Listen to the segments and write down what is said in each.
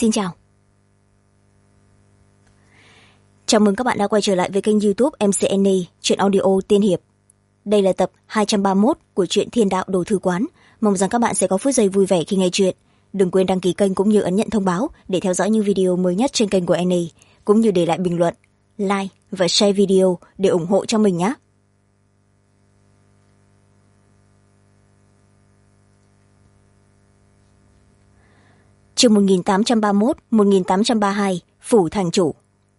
Xin chào. Chào mừng các bạn đã quay trở lại với kênh YouTube MCNA Truyện Audio Tiên Hiệp. Đây là tập 231 của truyện Thiên Đạo Đồ Thư Quán. Mong rằng các bạn sẽ có phút giây vui vẻ khi nghe truyện. Đừng quên đăng ký kênh cũng như ấn nhận thông báo để theo dõi những video mới nhất trên kênh của NA, cũng như để lại bình luận, like và share video để ủng hộ cho mình nhé. Chương 1831-1832 Phủ Thành Chủ.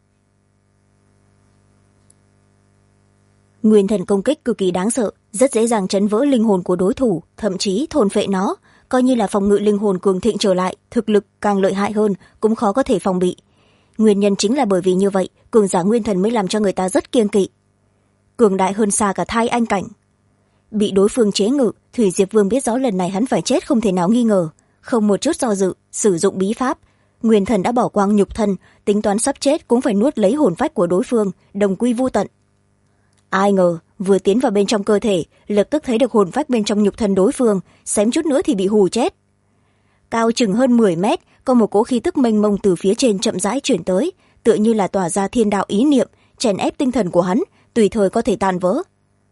Nguyên thần công kích cực kỳ đáng sợ, rất dễ dàng chấn vỡ linh hồn của đối thủ, thậm chí thôn phệ nó, coi như là phòng ngự linh hồn cường thịnh trở lại, thực lực càng lợi hại hơn cũng khó có thể phòng bị. Nguyên nhân chính là bởi vì như vậy, cường giả nguyên thần mới làm cho người ta rất kiêng kỵ. Cường đại hơn xa cả thai anh cảnh. Bị đối phương chế ngự, Thủy Diệp Vương biết rõ lần này hắn phải chết không thể nào nghi ngờ, không một chút do dự, sử dụng bí pháp. Nguyên thần đã bỏ quang nhục thân, tính toán sắp chết cũng phải nuốt lấy hồn phách của đối phương, đồng quy vu tận. Ai ngờ vừa tiến vào bên trong cơ thể, lập tức thấy được hồn phách bên trong nhục thân đối phương, xém chút nữa thì bị hù chết. Cao chừng hơn 10 mét, có một cỗ khí tức mênh mông từ phía trên chậm rãi chuyển tới, tựa như là tỏa ra thiên đạo ý niệm, chèn ép tinh thần của hắn, tùy thời có thể tan vỡ.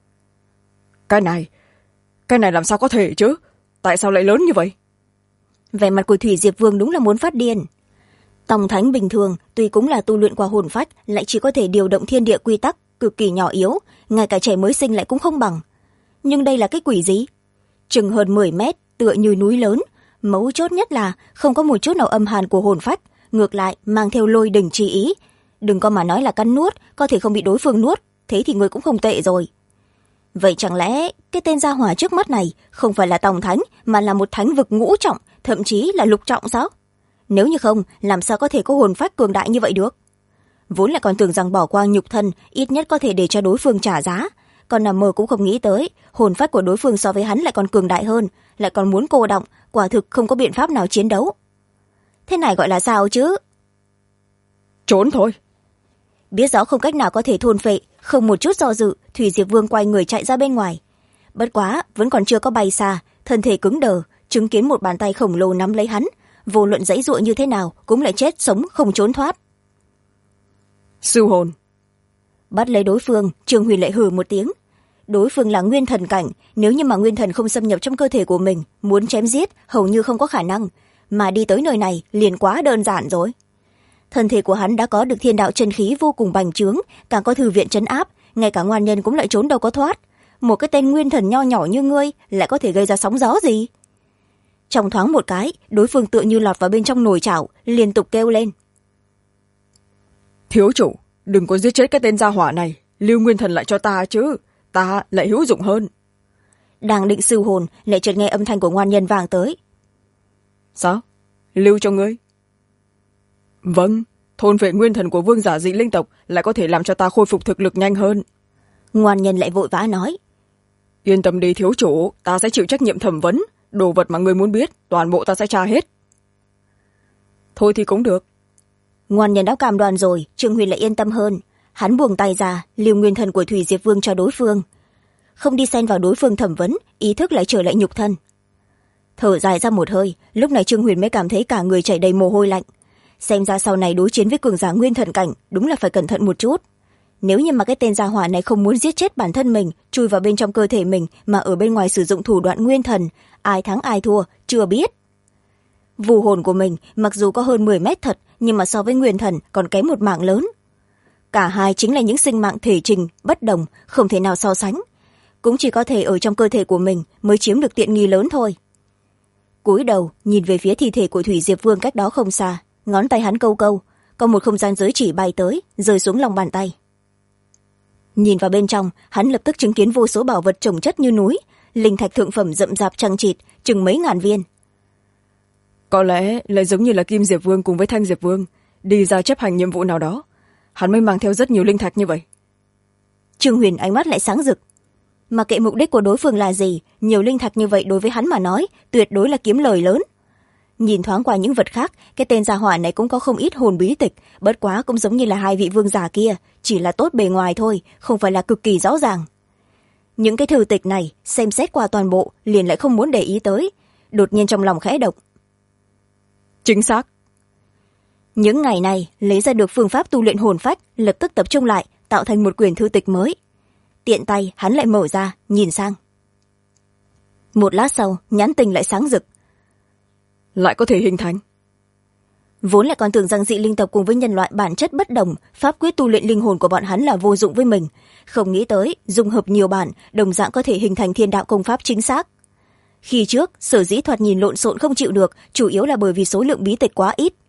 Cái này làm sao có thể chứ? Tại sao lại lớn như vậy? Vẻ mặt của Thủy Diệp Vương đúng là muốn phát điên. Tòng thánh bình thường tuy cũng là tu luyện qua hồn phách, lại chỉ có thể điều động thiên địa quy tắc cực kỳ nhỏ yếu, ngay cả trẻ mới sinh lại cũng không bằng. Nhưng đây là cái quỷ gì? Chừng hơn 10 mét, tựa như núi lớn, mấu chốt nhất là không có một chút nào âm hàn của hồn phách, ngược lại mang theo lôi đình chi ý. Đừng có mà nói là cắn nuốt, có thể không bị đối phương nuốt, thế thì người cũng không tệ rồi. Vậy chẳng lẽ cái tên gia hỏa trước mắt này không phải là Tòng thánh, mà là một thánh vực ngũ trọng, thậm chí là lục trọng sao? Nếu như không, làm sao có thể có hồn phách cường đại như vậy được? Vốn là còn tưởng rằng bỏ qua nhục thân ít nhất có thể để cho đối phương trả giá, còn nằm mơ cũng không nghĩ tới hồn phách của đối phương so với hắn lại còn cường đại hơn, lại còn muốn cô động, quả thực không có biện pháp nào chiến đấu. Thế này gọi là sao chứ? Trốn thôi. Biết rõ không cách nào có thể thôn phệ, không một chút do dự, Thủy Diệp Vương quay người chạy ra bên ngoài. Bất quá vẫn còn chưa có bay xa, thân thể cứng đờ, chứng kiến một bàn tay khổng lồ nắm lấy hắn, vô luận giãy giụa như thế nào cũng lại chết sống không trốn thoát. Sư hồn. Bắt lấy đối phương, Trương Huyền lại hừ một tiếng. Đối phương là nguyên thần cảnh, nếu như mà nguyên thần không xâm nhập trong cơ thể của mình, muốn chém giết hầu như không có khả năng, mà đi tới nơi này liền quá đơn giản rồi. Thân thể của hắn đã có được thiên đạo chân khí vô cùng bành trướng, càng có thư viện trấn áp, ngay cả ngoan nhân cũng lại trốn đâu có thoát. Một cái tên nguyên thần nho nhỏ như ngươi lại có thể gây ra sóng gió gì? Trong thoáng một cái, đối phương tựa như lọt vào bên trong nồi chảo, liên tục kêu lên. Thiếu chủ, đừng có giết chết cái tên gia hỏa này, lưu nguyên thần lại cho ta chứ, ta lại hữu dụng hơn. Đang định sư hồn, lại chợt nghe âm thanh của ngoan nhân vang tới. Sao? Lưu cho ngươi? Vâng, thôn vệ nguyên thần của vương giả dị linh tộc lại có thể làm cho ta khôi phục thực lực nhanh hơn. Ngoan nhân lại vội vã nói. Yên tâm đi thiếu chủ, ta sẽ chịu trách nhiệm thẩm vấn, đồ vật mà ngươi muốn biết, toàn bộ ta sẽ tra hết. Thôi thì cũng được. Ngoan nhân đã cam đoan rồi, Trương Huyền lại yên tâm hơn. Hắn buông tay ra, lưu nguyên thần của Thủy Diệp Vương cho đối phương. Không đi xen vào đối phương thẩm vấn, ý thức lại trở lại nhục thân. Thở dài ra một hơi, lúc này Trương Huyền mới cảm thấy cả người chảy đầy mồ hôi lạnh. Xem ra sau này đối chiến với cường giả nguyên thần cảnh, đúng là phải cẩn thận một chút. Nếu như mà cái tên gia hỏa này không muốn giết chết bản thân mình, chui vào bên trong cơ thể mình, mà ở bên ngoài sử dụng thủ đoạn nguyên thần, ai thắng ai thua, chưa biết. Vù hồn của mình mặc dù có hơn 10 mét thật, nhưng mà so với nguyên thần còn kém một mảng lớn. Cả hai chính là những sinh mạng thể trình, bất đồng, không thể nào so sánh. Cũng chỉ có thể ở trong cơ thể của mình mới chiếm được tiện nghi lớn thôi. Cúi đầu, nhìn về phía thi thể của Thủy Diệp Vương cách đó không xa, ngón tay hắn câu câu, có một không gian giới chỉ bay tới, rơi xuống lòng bàn tay. Nhìn vào bên trong, hắn lập tức chứng kiến vô số bảo vật chồng chất như núi, linh thạch thượng phẩm rậm rạp chằng chịt, chừng mấy ngàn viên. Có lẽ lại giống như là Kim Diệp Vương cùng với Thanh Diệp Vương đi ra chấp hành nhiệm vụ nào đó, hắn mới mang theo rất nhiều linh thạch như vậy. Trương Huyền ánh mắt lại sáng rực. Mà kệ mục đích của đối phương là gì, nhiều linh thạch như vậy đối với hắn mà nói tuyệt đối là kiếm lời lớn. Nhìn thoáng qua những vật khác, cái tên gia hỏa này cũng có không ít hồn bí tịch, bất quá cũng giống như là hai vị vương giả kia, chỉ là tốt bề ngoài thôi, không phải là cực kỳ rõ ràng. Những cái thư tịch này xem xét qua toàn bộ liền lại không muốn để ý tới, đột nhiên trong lòng khẽ động. Chính xác. những ngày này lấy ra được phương pháp tu luyện hồn phách, lập tức tập trung lại tạo thành một quyển thư tịch mới. Tiện tay hắn lại mở ra nhìn sang. Một lát sau nhãn tình lại sáng rực. Lại có thể hình thành. Vốn lại còn tưởng rằng dị linh tộc cùng với nhân loại bản chất bất đồng, pháp quyết tu luyện linh hồn của bọn hắn là vô dụng với mình, không nghĩ tới dung hợp nhiều bản đồng dạng có thể hình thành thiên đạo công pháp chính xác. Khi trước sở dĩ thoạt nhìn lộn xộn không chịu được, chủ yếu là bởi vì số lượng bí tịch quá ít.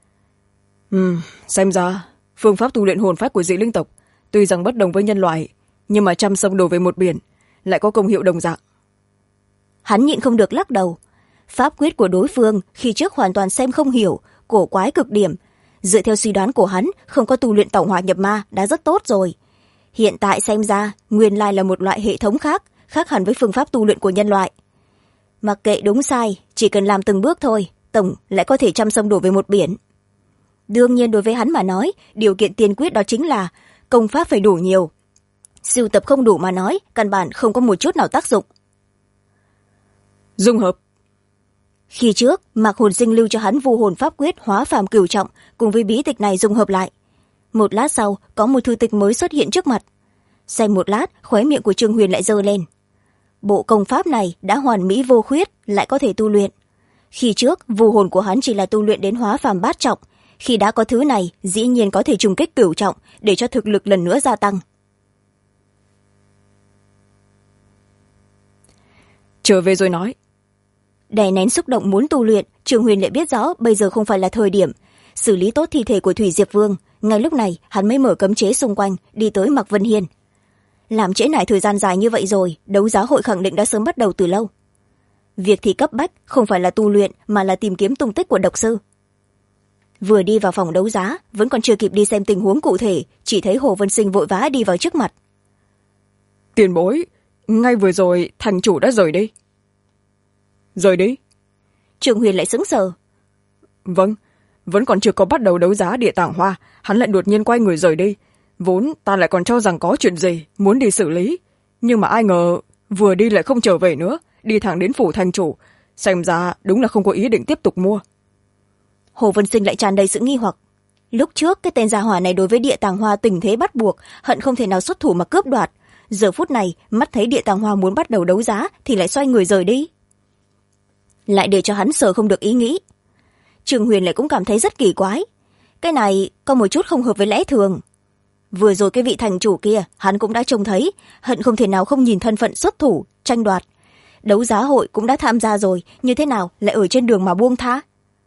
Xem ra phương pháp tu luyện hồn phách của dị linh tộc tuy rằng bất đồng với nhân loại, nhưng mà trăm sông đổ về một biển, lại có công hiệu đồng dạng. Hắn nhịn không được lắc đầu. Pháp quyết của đối phương khi trước hoàn toàn xem không hiểu, cổ quái cực điểm. Dựa theo suy đoán của hắn, không có tu luyện tẩu hỏa nhập ma đã rất tốt rồi. Hiện tại xem ra nguyên lai là một loại hệ thống khác, khác hẳn với phương pháp tu luyện của nhân loại. Mặc kệ đúng sai, chỉ cần làm từng bước thôi, tổng lại có thể trăm sông đổ về một biển. Đương nhiên đối với hắn mà nói, điều kiện tiên quyết đó chính là công pháp phải đủ nhiều. Sưu tập không đủ mà nói, căn bản không có một chút nào tác dụng. Dung hợp. Khi trước Mạc Hồn Sinh lưu cho hắn vu hồn pháp quyết hóa phàm cửu trọng cùng với bí tịch này dung hợp lại. Một lát sau có một thư tịch mới xuất hiện trước mặt. Xem một lát, khóe miệng của Trương Huyền lại giơ lên. Bộ công pháp này đã hoàn mỹ vô khuyết, lại có thể tu luyện. Khi trước vu hồn của hắn chỉ là tu luyện đến hóa phàm bát trọng, khi đã có thứ này dĩ nhiên có thể trùng kích cửu trọng để cho thực lực lần nữa gia tăng. Trở về rồi nói. Đè nén xúc động muốn tu luyện, Trương Huyền lại biết rõ bây giờ không phải là thời điểm. Xử lý tốt thi thể của Thủy Diệp Vương, ngay lúc này hắn mới mở cấm chế xung quanh, đi tới Mạc Vân Hiên. Làm trễ nải thời gian dài như vậy rồi, đấu giá hội khẳng định đã sớm bắt đầu từ lâu. Việc thì cấp bách không phải là tu luyện mà là tìm kiếm tung tích của độc sư. Vừa đi vào phòng đấu giá, vẫn còn chưa kịp đi xem tình huống cụ thể, chỉ thấy Hồ Vân Sinh vội vã đi vào trước mặt. Tiền bối, ngay vừa rồi thành chủ đã rời đi. Rời đi? Trương Huyền lại sững sờ. Vâng, vẫn còn chưa có bắt đầu đấu giá địa tàng hoa, hắn lại đột nhiên quay người rời đi. Vốn ta lại còn cho rằng có chuyện gì muốn đi xử lý, nhưng mà ai ngờ vừa đi lại không trở về nữa, đi thẳng đến phủ thành chủ. Xem ra đúng là không có ý định tiếp tục mua. Hồ Vân Sinh lại tràn đầy sự nghi hoặc. Lúc trước cái tên gia hỏa này đối với địa tàng hoa tình thế bắt buộc, hận không thể nào xuất thủ mà cướp đoạt. Giờ phút này mắt thấy địa tàng hoa muốn bắt đầu đấu giá thì lại xoay người rời đi, lại để cho hắn sờ không được ý nghĩ. Trương Huyền lại cũng cảm thấy rất kỳ quái, cái này có một chút không hợp với lẽ thường. Vừa rồi cái vị thành chủ kia hắn cũng đã trông thấy, hận không thể nào không nhìn thân phận xuất thủ tranh đoạt. Đấu giá hội cũng đã tham gia rồi, như thế nào lại ở trên đường mà buông tha?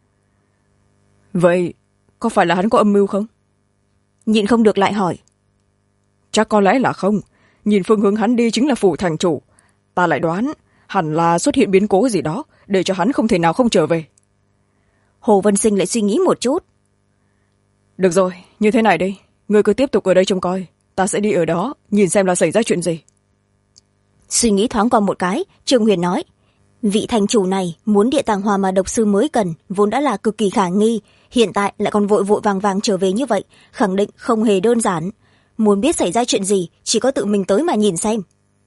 Vậy có phải là hắn có âm mưu không? Nhịn không được lại hỏi. Chắc có lẽ là không, nhìn phương hướng hắn đi chính là phủ thành chủ. Ta lại đoán hẳn là xuất hiện biến cố gì đó để cho hắn không thể nào không trở về. Hồ Vân Sinh lại suy nghĩ một chút. Được rồi, như thế này đi, ngươi cứ tiếp tục ở đây trông coi, ta sẽ đi ở đó nhìn xem là xảy ra chuyện gì. Suy nghĩ thoáng qua một cái, Trương Huyền nói, vị thành chủ này muốn địa tàng hoa mà độc sư mới cần vốn đã là cực kỳ khả nghi, hiện tại lại còn vội vội vàng vàng trở về như vậy, khẳng định không hề đơn giản. Muốn biết xảy ra chuyện gì chỉ có tự mình tới mà nhìn xem.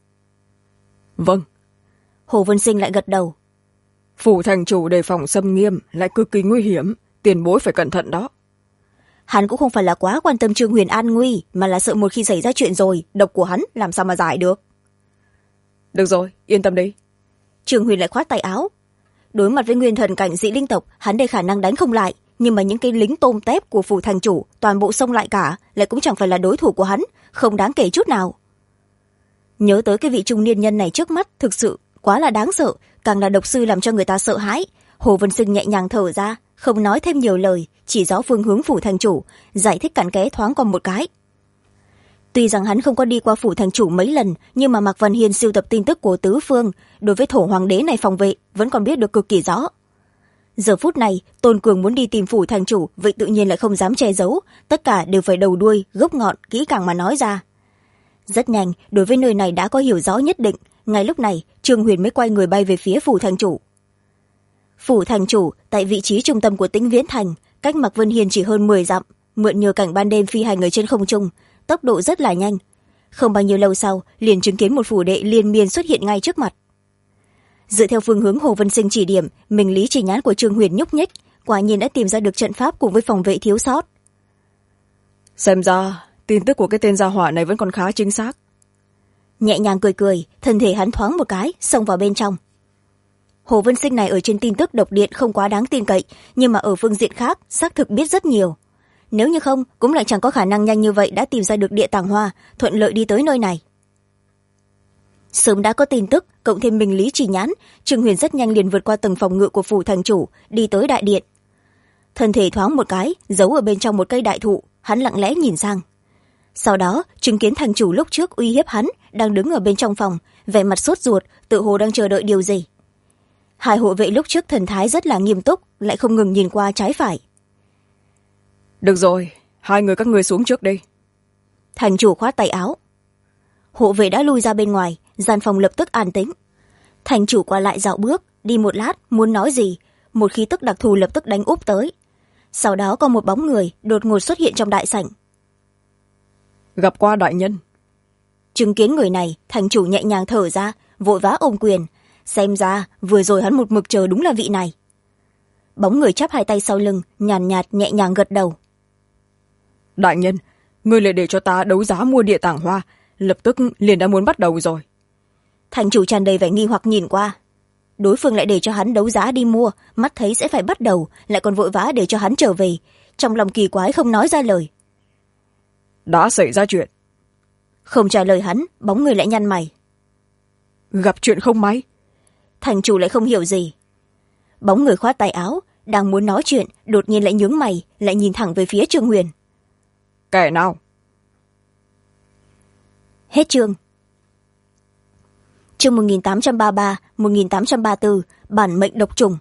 Vâng. Hồ Vân Sinh lại gật đầu. Phủ thành chủ đề phòng xâm nghiêm, lại cực kỳ nguy hiểm, tiền bối phải cẩn thận đó. Hắn cũng không phải là quá quan tâm Trương Huyền an nguy, mà là sợ một khi xảy ra chuyện rồi, độc của hắn làm sao mà giải được. Được rồi, yên tâm đi. Trương Huyền lại khoát tay áo. Đối mặt với nguyên thần cảnh dị linh tộc, hắn đầy khả năng đánh không lại, nhưng mà những cái lính tôm tép của phủ thành chủ toàn bộ xông lại cả, lại cũng chẳng phải là đối thủ của hắn, không đáng kể chút nào. Nhớ tới cái vị trung niên nhân này trước mắt, thực sự quá là đáng sợ, càng là độc sư làm cho người ta sợ hãi. Hồ Vân Sinh nhẹ nhàng thở ra, không nói thêm nhiều lời, chỉ rõ phương hướng phủ thành chủ, giải thích cặn kẽ thoáng qua một cái. Tuy rằng hắn không có đi qua phủ thành chủ mấy lần, nhưng mà Mạc Văn Hiên sưu tập tin tức của tứ phương, đối với thổ hoàng đế này phòng vệ vẫn còn biết được cực kỳ rõ. Giờ phút này Tôn Cường muốn đi tìm phủ thành chủ, vậy tự nhiên lại không dám che giấu, tất cả đều phải đầu đuôi gốc ngọn kỹ càng mà nói ra. Rất nhanh, đối với nơi này đã có hiểu rõ nhất định, ngay lúc này Trương Huyền mới quay người bay về phía phủ thành chủ. Phủ thành chủ tại vị trí trung tâm của Tĩnh Viễn Thành, cách Mạc Vân Hiên chỉ hơn 10 dặm, mượn nhờ cảnh ban đêm phi hành ở trên không trung, tốc độ rất là nhanh. Không bao nhiêu lâu sau, liền chứng kiến một phủ đệ liên miên xuất hiện ngay trước mặt. Dựa theo phương hướng Hồ Vân Sinh chỉ điểm, mình lý chỉ nhãn của Trương Huyền nhúc nhích, quả nhiên đã tìm ra được trận pháp cùng với phòng vệ thiếu sót. Xem ra tin tức của cái tên gia hỏa này vẫn còn khá chính xác. Nhẹ nhàng cười cười, thân thể hắn thoáng một cái xông vào bên trong. Hồ Vân Sinh này ở trên tin tức độc điện không quá đáng tin cậy, nhưng mà ở phương diện khác xác thực biết rất nhiều. Nếu như không cũng lại chẳng có khả năng nhanh như vậy đã tìm ra được địa tàng hoa, thuận lợi đi tới nơi này. Sớm đã có tin tức, cộng thêm minh lý chỉ nhãn, Trương Huyền rất nhanh liền vượt qua tầng phòng ngự của phủ thành chủ, đi tới đại điện. Thân thể thoáng một cái giấu ở bên trong một cây đại thụ, hắn lặng lẽ nhìn sang. Sau đó chứng kiến thành chủ lúc trước uy hiếp hắn đang đứng ở bên trong phòng, vẻ mặt sốt ruột, tự hồ đang chờ đợi điều gì. Hai hộ vệ lúc trước thần thái rất là nghiêm túc, lại không ngừng nhìn qua trái phải. Được rồi, hai người các ngươi xuống trước đi. Thành chủ khoát tay áo. Hộ vệ đã lui ra bên ngoài, gian phòng lập tức an tĩnh. Thành chủ qua lại dạo bước, đi một lát muốn nói gì, một khí tức đặc thù lập tức đánh úp tới. Sau đó có một bóng người đột ngột xuất hiện trong đại sảnh. Gặp qua đại nhân. Chứng kiến người này, thành chủ nhẹ nhàng thở ra, vội vã ôm quyền. Xem ra vừa rồi hắn một mực chờ đúng là vị này. Bóng người chắp hai tay sau lưng, nhàn nhạt nhẹ nhàng gật đầu. Đại nhân, ngươi lại để cho ta đấu giá mua địa tàng hoa, lập tức liền đã muốn bắt đầu rồi. Thành chủ tràn đầy vẻ nghi hoặc nhìn qua. Đối phương lại để cho hắn đấu giá đi mua, mắt thấy sẽ phải bắt đầu, lại còn vội vã để cho hắn trở về. Trong lòng kỳ quái không nói ra lời. Đã xảy ra chuyện. Không trả lời hắn, bóng người lại nhăn mày. Gặp chuyện không may. Thành chủ lại không hiểu gì. Bóng người khoát tay áo, đang muốn nói chuyện, đột nhiên lại nhướng mày, lại nhìn thẳng về phía Trương Huyền. Kẻ nào? Hết chương. Chương 1833, 1834, bản mệnh độc trùng.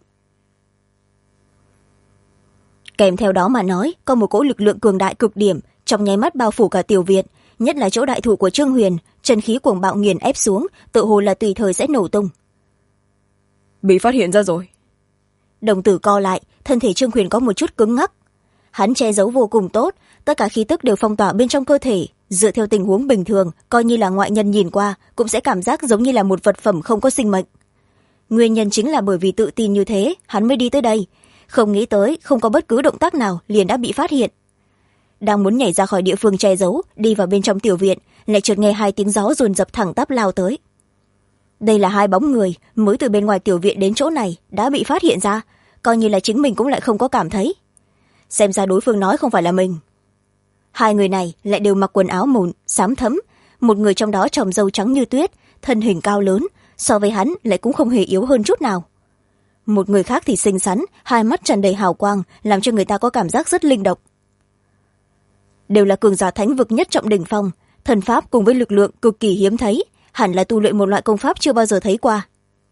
Kèm theo đó mà nói, có một cỗ lực lượng cường đại cực điểm, trong nháy mắt bao phủ cả tiểu viện, nhất là chỗ đại thụ của Trương Huyền, chân khí cuồng bạo nghiền ép xuống, tự hồ là tùy thời sẽ nổ tung. Bị phát hiện ra rồi. Đồng tử co lại, thân thể Trương Huyền có một chút cứng ngắc. Hắn che giấu vô cùng tốt, tất cả khí tức đều phong tỏa bên trong cơ thể, dựa theo tình huống bình thường, coi như là ngoại nhân nhìn qua cũng sẽ cảm giác giống như là một vật phẩm không có sinh mệnh. Nguyên nhân chính là bởi vì tự tin như thế, hắn mới đi tới đây, không nghĩ tới không có bất cứ động tác nào liền đã bị phát hiện. Đang muốn nhảy ra khỏi địa phương che giấu, đi vào bên trong tiểu viện, lại chợt nghe hai tiếng gió dồn dập thẳng tắp lao tới. Đây là hai bóng người mới từ bên ngoài tiểu viện đến chỗ này đã bị phát hiện ra, coi như là chính mình cũng lại không có cảm thấy. Xem ra đối phương nói không phải là mình. Hai người này lại đều mặc quần áo mùn xám thấm, một người trong đó tròm râu trắng như tuyết, thân hình cao lớn, so với hắn lại cũng không hề yếu hơn chút nào. Một người khác thì xinh xắn, hai mắt tràn đầy hào quang, làm cho người ta có cảm giác rất linh động. Đều là cường giả thánh vực nhất trọng đỉnh phong, thần pháp cùng với lực lượng cực kỳ hiếm thấy, hẳn là tu luyện một loại công pháp chưa bao giờ thấy qua.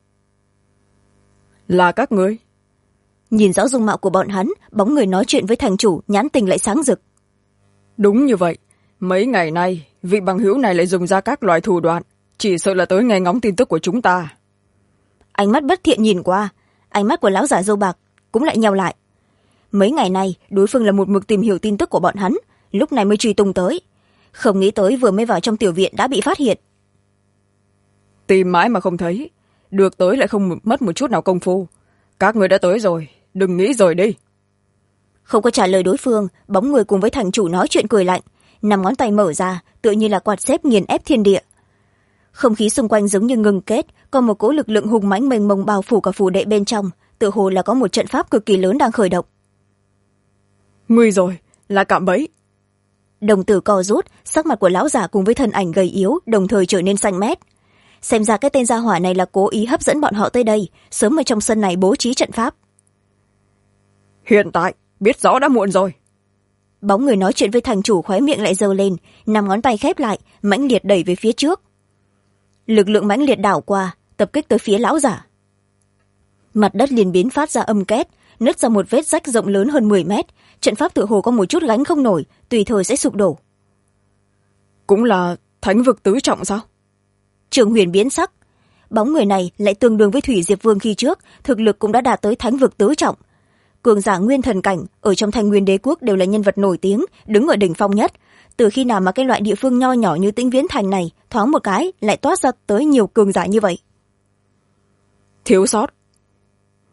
Là các ngươi? Nhìn rõ dung mạo của bọn hắn, bóng người nói chuyện với thành chủ nhãn tình lại sáng rực. Đúng như vậy, mấy ngày nay vị bằng hữu này lại dùng ra các loại thủ đoạn, chỉ sợ là tới nghe ngóng tin tức của chúng ta. Ánh mắt bất thiện nhìn qua, ánh mắt của lão giả dâu bạc cũng lại nheo lại. Mấy ngày nay đối phương là một mực tìm hiểu tin tức của bọn hắn, lúc này mới truy tung tới, không nghĩ tới vừa mới vào trong tiểu viện đã bị phát hiện. Tìm mãi mà không thấy, được tới lại không mất một chút nào công phu. Các người đã tới rồi, đừng nghĩ rồi đi. Không có trả lời đối phương, bóng người cùng với thành chủ nói chuyện cười lạnh, năm ngón tay mở ra, tựa như là quạt xếp nghiền ép thiên địa. Không khí xung quanh giống như ngừng kết, còn một cỗ lực lượng hùng mãnh mênh mông bao phủ cả phủ đệ bên trong, tựa hồ là có một trận pháp cực kỳ lớn đang khởi động. Nguy rồi, là cạm bẫy. Đồng tử co rút, sắc mặt của lão giả cùng với thân ảnh gầy yếu đồng thời trở nên xanh mét. Xem ra cái tên gia hỏa này là cố ý hấp dẫn bọn họ tới đây, sớm ở trong sân này bố trí trận pháp. Hiện tại biết rõ đã muộn rồi. Bóng người nói chuyện với thành chủ khóe miệng lại giơ lên, năm ngón tay khép lại, mãnh liệt đẩy về phía trước. Lực lượng mãnh liệt đảo qua, tập kích tới phía lão giả. Mặt đất liền biến phát ra âm két, nứt ra một vết rách rộng lớn hơn 10 mét, trận pháp tựa hồ có một chút gánh không nổi, tùy thời sẽ sụp đổ. Cũng là thánh vực tứ trọng sao? Trường Huyền biến sắc. Bóng người này lại tương đương với Thủy Diệp Vương khi trước, thực lực cũng đã đạt tới thánh vực tứ trọng. Cường giả nguyên thần cảnh ở trong Thanh Nguyên Đế quốc đều là nhân vật nổi tiếng, đứng ở đỉnh phong nhất. Từ khi nào mà cái loại địa phương nho nhỏ như Tĩnh Viễn Thành này thoáng một cái lại toát ra tới nhiều cường giả như vậy? Thiếu sót.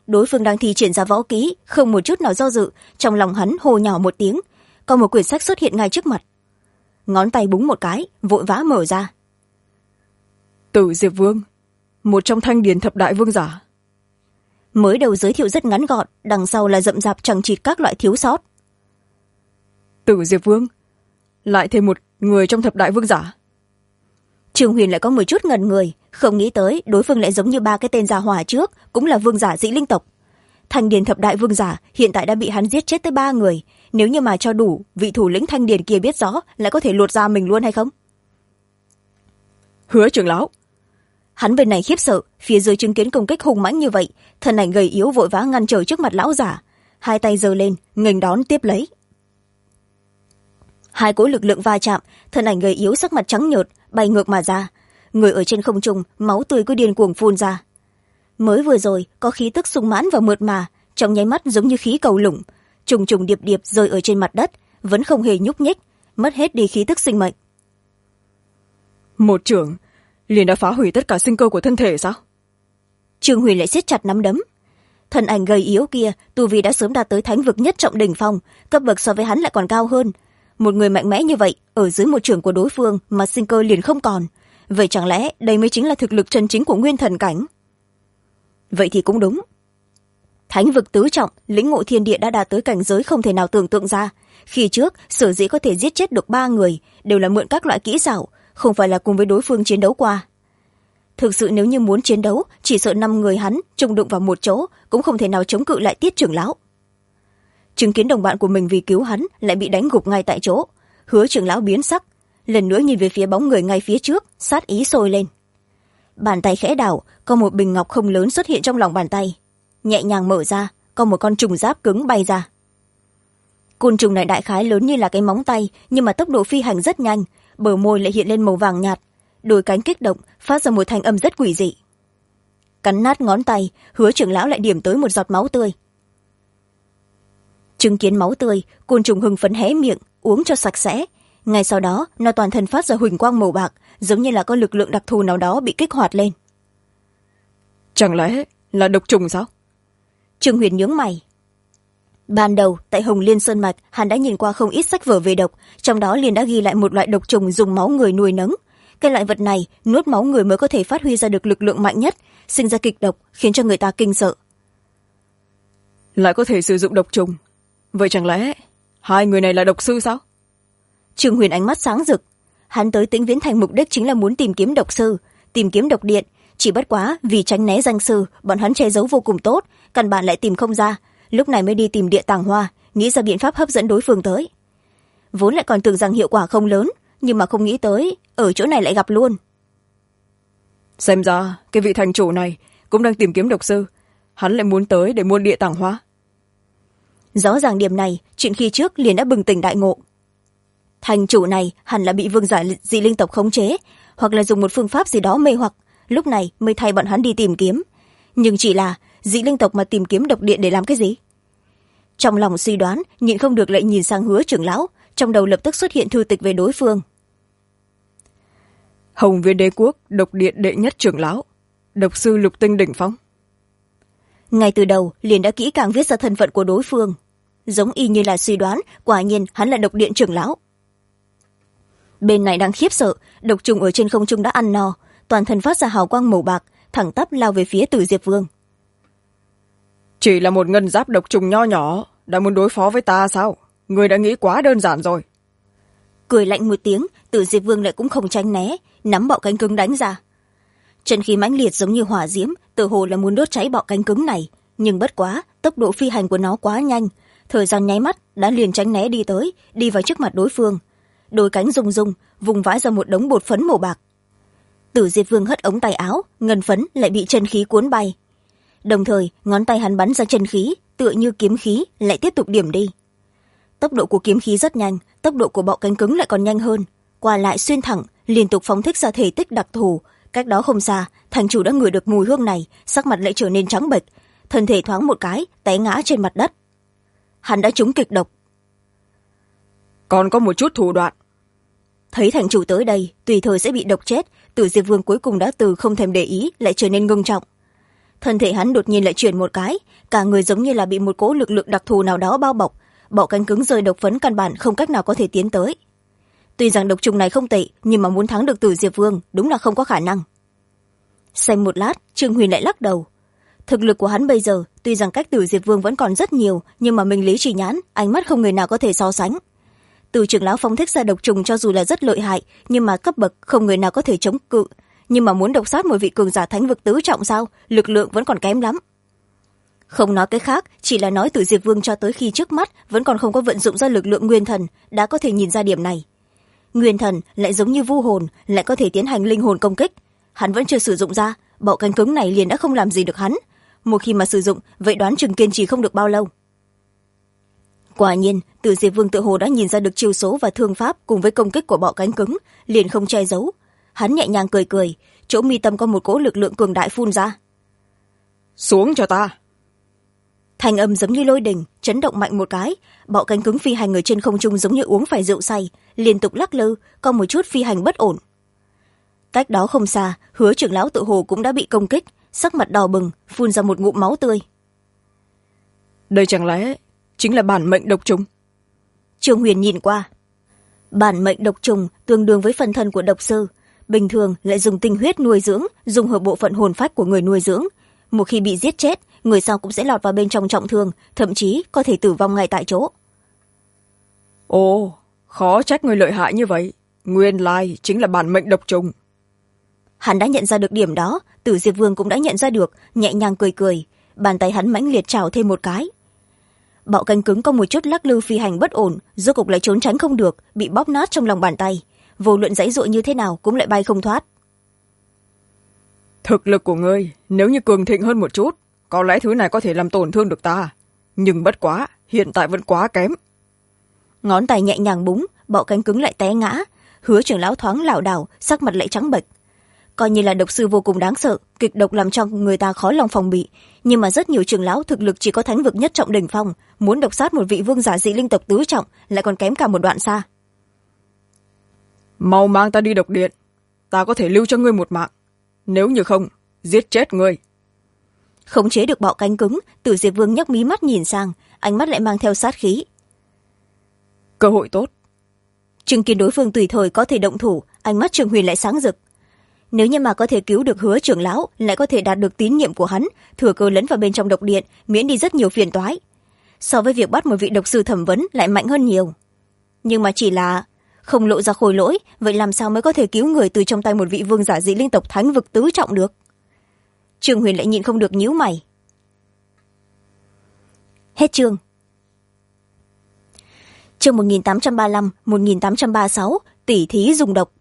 đối phương đang thi triển ra võ kỹ, không một chút nào do dự, trong lòng hắn hô nhỏ một tiếng, có một quyển sách xuất hiện ngay trước mặt. Ngón tay búng một cái, vội vã mở ra. Tử Diệp Vương, một trong thanh điền thập đại vương giả. Mới đầu giới thiệu rất ngắn gọn, đằng sau là rậm rạp chằng chịt các loại thiếu sót. Tử Diệp Vương, lại thêm một người trong thập đại vương giả. Trương Huyền lại có một chút ngần người, không nghĩ tới đối phương lại giống như ba cái tên gia hỏa trước, cũng là vương giả Dĩ Linh tộc. Thanh điền thập đại vương giả hiện tại đã bị hắn giết chết tới 3 người, nếu như mà cho đủ vị thủ lĩnh thanh điền kia biết rõ, lại có thể lột ra mình luôn hay không? Hứa trưởng lão. Hắn bên này khiếp sợ, phía dưới chứng kiến công kích hùng mãnh như vậy, thân ảnh gầy yếu vội vã ngăn trở trước mặt lão giả, hai tay giơ lên nghênh đón tiếp lấy. Hai cỗ lực lượng va chạm, thân ảnh gầy yếu sắc mặt trắng nhợt bay ngược mà ra, người ở trên không trung, máu tươi cứ điên cuồng phun ra. Mới vừa rồi có khí tức sung mãn và mượt mà, trong nháy mắt giống như khí cầu lủng, trùng trùng điệp điệp rơi ở trên mặt đất, vẫn không hề nhúc nhích, mất hết đi khí tức sinh mệnh. Một chưởng liền đã phá hủy tất cả sinh cơ của thân thể sao? Trương Huyền lại siết chặt nắm đấm. Thân ảnh gầy yếu kia tu vi đã sớm đạt tới thánh vực nhất trọng đỉnh phong, cấp bậc so với hắn lại còn cao hơn. Một người mạnh mẽ như vậy, ở dưới một chưởng của đối phương mà sinh cơ liền không còn, vậy chẳng lẽ đây mới chính là thực lực chân chính của nguyên thần cảnh? Vậy thì cũng đúng. Thánh vực tứ trọng, lĩnh ngộ thiên địa đã đạt tới cảnh giới không thể nào tưởng tượng ra. Khi trước sở dĩ có thể giết chết được 3 người đều là mượn các loại kỹ xảo, không phải là cùng với đối phương chiến đấu qua. Thực sự nếu như muốn chiến đấu, chỉ sợ 5 người hắn chung đụng vào một chỗ cũng không thể nào chống cự lại Tiết trưởng lão. Chứng kiến đồng bạn của mình vì cứu hắn lại bị đánh gục ngay tại chỗ, Hứa trưởng lão biến sắc, lần nữa nhìn về phía bóng người ngay phía trước, sát ý sôi lên. Bàn tay khẽ đảo, có một bình ngọc không lớn xuất hiện trong lòng bàn tay, nhẹ nhàng mở ra, có một con trùng giáp cứng bay ra. Côn trùng này đại khái lớn như là cái móng tay, nhưng mà tốc độ phi hành rất nhanh, bờ môi lại hiện lên màu vàng nhạt, đôi cánh kích động phát ra một thanh âm rất quỷ dị. Cắn nát ngón tay, Hứa trưởng lão lại điểm tới một giọt máu tươi. Chứng kiến máu tươi, côn trùng hưng phấn hé miệng uống cho sạch sẽ, ngay sau đó nó toàn thân phát ra huỳnh quang màu bạc, giống như là có lực lượng đặc thù nào đó bị kích hoạt lên. Chẳng lẽ là độc trùng sao? Trương Huyền nhướng mày. Ban đầu tại Hồng Liên Sơn Mạch, hắn đã nhìn qua không ít sách vở về độc, trong đó liền đã ghi lại một loại độc trùng dùng máu người nuôi nấng. Cái loại vật này nuốt máu người mới có thể phát huy ra được lực lượng mạnh nhất, sinh ra kịch độc khiến cho người ta kinh sợ. Lại có thể sử dụng độc trùng, vậy chẳng lẽ hai người này là độc sư sao? Trương Huyền ánh mắt sáng rực, hắn tới Tĩnh Viễn Thành mục đích chính là muốn tìm kiếm độc sư, tìm kiếm độc điện, chỉ bất quá vì tránh né danh sư, bọn hắn che giấu vô cùng tốt, căn bản lại tìm không ra, lúc này mới đi tìm Địa Tàng Hoa, nghĩ ra biện pháp hấp dẫn đối phương tới. Vốn lại còn tưởng rằng hiệu quả không lớn, nhưng mà không nghĩ tới ở chỗ này lại gặp luôn. Xem ra cái vị thành chủ này cũng đang tìm kiếm độc sư, hắn lại muốn tới để mua Địa Tàng Hoa. Rõ ràng điểm này chuyện khi trước liền đã bừng tỉnh đại ngộ. Thành chủ này hẳn là bị vương giả Dị Linh tộc khống chế, hoặc là dùng một phương pháp gì đó mê hoặc, lúc này mới thay bọn hắn đi tìm kiếm. Nhưng chỉ là Dị Linh tộc mà tìm kiếm độc điện để làm cái gì? Trong lòng suy đoán, nhịn không được lại nhìn sang Hứa trưởng lão, trong đầu lập tức xuất hiện thư tịch về đối phương. Hồng Viên Đế Quốc độc điện đệ nhất trưởng lão, độc sư lục tinh đỉnh phong. Ngay từ đầu liền đã kỹ càng viết ra thân phận của đối phương, giống y như là suy đoán, quả nhiên hắn là độc điện trưởng lão. Bên này đang khiếp sợ, độc trùng ở trên không trung đã ăn no, toàn thân phát ra hào quang màu bạc, thẳng tắp lao về phía Tử Diệp Vương. Chỉ là một ngân giáp độc trùng nho nhỏ đã muốn đối phó với ta sao? Người đã nghĩ quá đơn giản rồi. Cười lạnh một tiếng, Tử Diệp Vương lại cũng không tránh né, nắm bọ cánh cứng đánh ra. Chân khí mãnh liệt giống như hỏa diễm, tựa hồ là muốn đốt cháy bọ cánh cứng này, nhưng bất quá tốc độ phi hành của nó quá nhanh, thời gian nháy mắt đã liền tránh né đi tới, đi vào trước mặt đối phương. Đôi cánh rung rung, vùng vãi ra một đống bột phấn màu bạc. Tử Diệp Vương hất ống tay áo, ngân phấn lại bị chân khí cuốn bay. Đồng thời ngón tay hắn bắn ra chân khí, tựa như kiếm khí lại tiếp tục điểm đi. Tốc độ của kiếm khí rất nhanh, tốc độ của bọ cánh cứng lại còn nhanh hơn, qua lại xuyên thẳng, liên tục phóng thích ra thể tích đặc thù. Cách đó không xa, thành chủ đã ngửi được mùi hương này, sắc mặt lại trở nên trắng bệch, thân thể thoáng một cái té ngã trên mặt đất. Hắn đã trúng kịch độc. Còn có một chút thủ đoạn. Thấy thành chủ tới đây tùy thời sẽ bị độc chết, Tử Diệp Vương cuối cùng đã từ không thèm để ý lại trở nên ngưng trọng. thân thể hắn đột nhiên lại chuyển một cái, cả người giống như là bị một cỗ lực lượng đặc thù nào đó bao bọc, bọ cánh cứng rơi độc phấn căn bản không cách nào có thể tiến tới. Tuy rằng độc trùng này không tệ, nhưng mà muốn thắng được Tử Diệp Vương đúng là không có khả năng. Xem một lát, Trương Huyền lại lắc đầu. Thực lực của hắn bây giờ tuy rằng cách Tử Diệp Vương vẫn còn rất nhiều, nhưng mà minh lý chỉ nhãn, ánh mắt không người nào có thể so sánh. Từ trưởng lão phóng thích ra độc trùng cho dù là rất lợi hại, nhưng mà cấp bậc không người nào có thể chống cự. Nhưng mà muốn độc sát một vị cường giả thánh vực tứ trọng sao, lực lượng vẫn còn kém lắm. Không nói cái khác, chỉ là nói Tử Diệp Vương cho tới khi trước mắt vẫn còn không có vận dụng ra lực lượng nguyên thần, đã có thể nhìn ra điểm này. Nguyên thần lại giống như vu hồn, lại có thể tiến hành linh hồn công kích. Hắn vẫn chưa sử dụng ra, bọ cánh cứng này liền đã không làm gì được hắn. Một khi mà sử dụng, vậy đoán chừng kiên trì không được bao lâu. Quả nhiên, Tử Diệp Vương tự hồ đã nhìn ra được chiêu số và thương pháp cùng với công kích của bọ cánh cứng, liền không che giấu. Hắn nhẹ nhàng cười cười, chỗ mi tâm có một cỗ lực lượng cường đại phun ra. Xuống cho ta. Thanh âm giống như lôi đình, chấn động mạnh một cái, bọ cánh cứng phi hành ở trên không trung giống như uống phải rượu say, liên tục lắc lư, có một chút phi hành bất ổn. Cách đó không xa, Hứa trưởng lão tự hồ cũng đã bị công kích, sắc mặt đỏ bừng, phun ra một ngụm máu tươi. Đây chẳng lẽ chính là bản mệnh độc trùng? Trương Huyền nhìn qua. Bản mệnh độc trùng tương đương với phần thân của độc sư, bình thường lại dùng tinh huyết nuôi dưỡng, dùng hợp bộ phận hồn phách của người nuôi dưỡng. Một khi bị giết chết, người sau cũng sẽ lọt vào bên trong trọng thương, thậm chí có thể tử vong ngay tại chỗ. Ồ, khó trách người lợi hại như vậy. Nguyên lai chính là bản mệnh độc trùng. Hắn đã nhận ra được điểm đó, Tử Diệp Vương cũng đã nhận ra được, nhẹ nhàng cười cười, bàn tay hắn mãnh liệt trào thêm một cái. Bọ cánh cứng có một chút lắc lư phi hành bất ổn, rốt cục lại trốn tránh không được, bị bóp nát trong lòng bàn tay, vô luận giãy giụa như thế nào cũng lại bay không thoát. Thực lực của ngươi nếu như cường thịnh hơn một chút, có lẽ thứ này có thể làm tổn thương được ta, nhưng bất quá hiện tại vẫn quá kém. Ngón tay nhẹ nhàng búng, bọ cánh cứng lại té ngã. Hứa trưởng lão thoáng lảo đảo, sắc mặt lại trắng bệch. Coi như là độc sư vô cùng đáng sợ, kịch độc làm cho người ta khó lòng phòng bị, nhưng mà rất nhiều trưởng lão thực lực chỉ có thánh vực nhất trọng đỉnh phong, muốn độc sát một vị vương giả dị linh tộc tứ trọng lại còn kém cả một đoạn xa. Mau mang ta đi độc điện, ta có thể lưu cho ngươi một mạng, nếu như không giết chết ngươi. Khống chế được bọ cánh cứng, Tử Diệp Vương nhấc mí mắt nhìn sang, ánh mắt lại mang theo sát khí. Cơ hội tốt. Chứng kiến đối phương tùy thời có thể động thủ, ánh mắt Trương Huyền lại sáng rực. Nếu như mà có thể cứu được Hứa trưởng lão, lại có thể đạt được tín nhiệm của hắn, thừa cơ lấn vào bên trong độc điện, miễn đi rất nhiều phiền toái. So với việc bắt một vị độc sư thẩm vấn lại mạnh hơn nhiều. Nhưng mà chỉ là không lộ ra khôi lỗi, vậy làm sao mới có thể cứu người từ trong tay một vị vương giả dị linh tộc thánh vực tứ trọng được? Trương Huyền lại nhịn không được nhíu mày. Hết chương. Chương 1835-1836, tỉ thí dùng độc.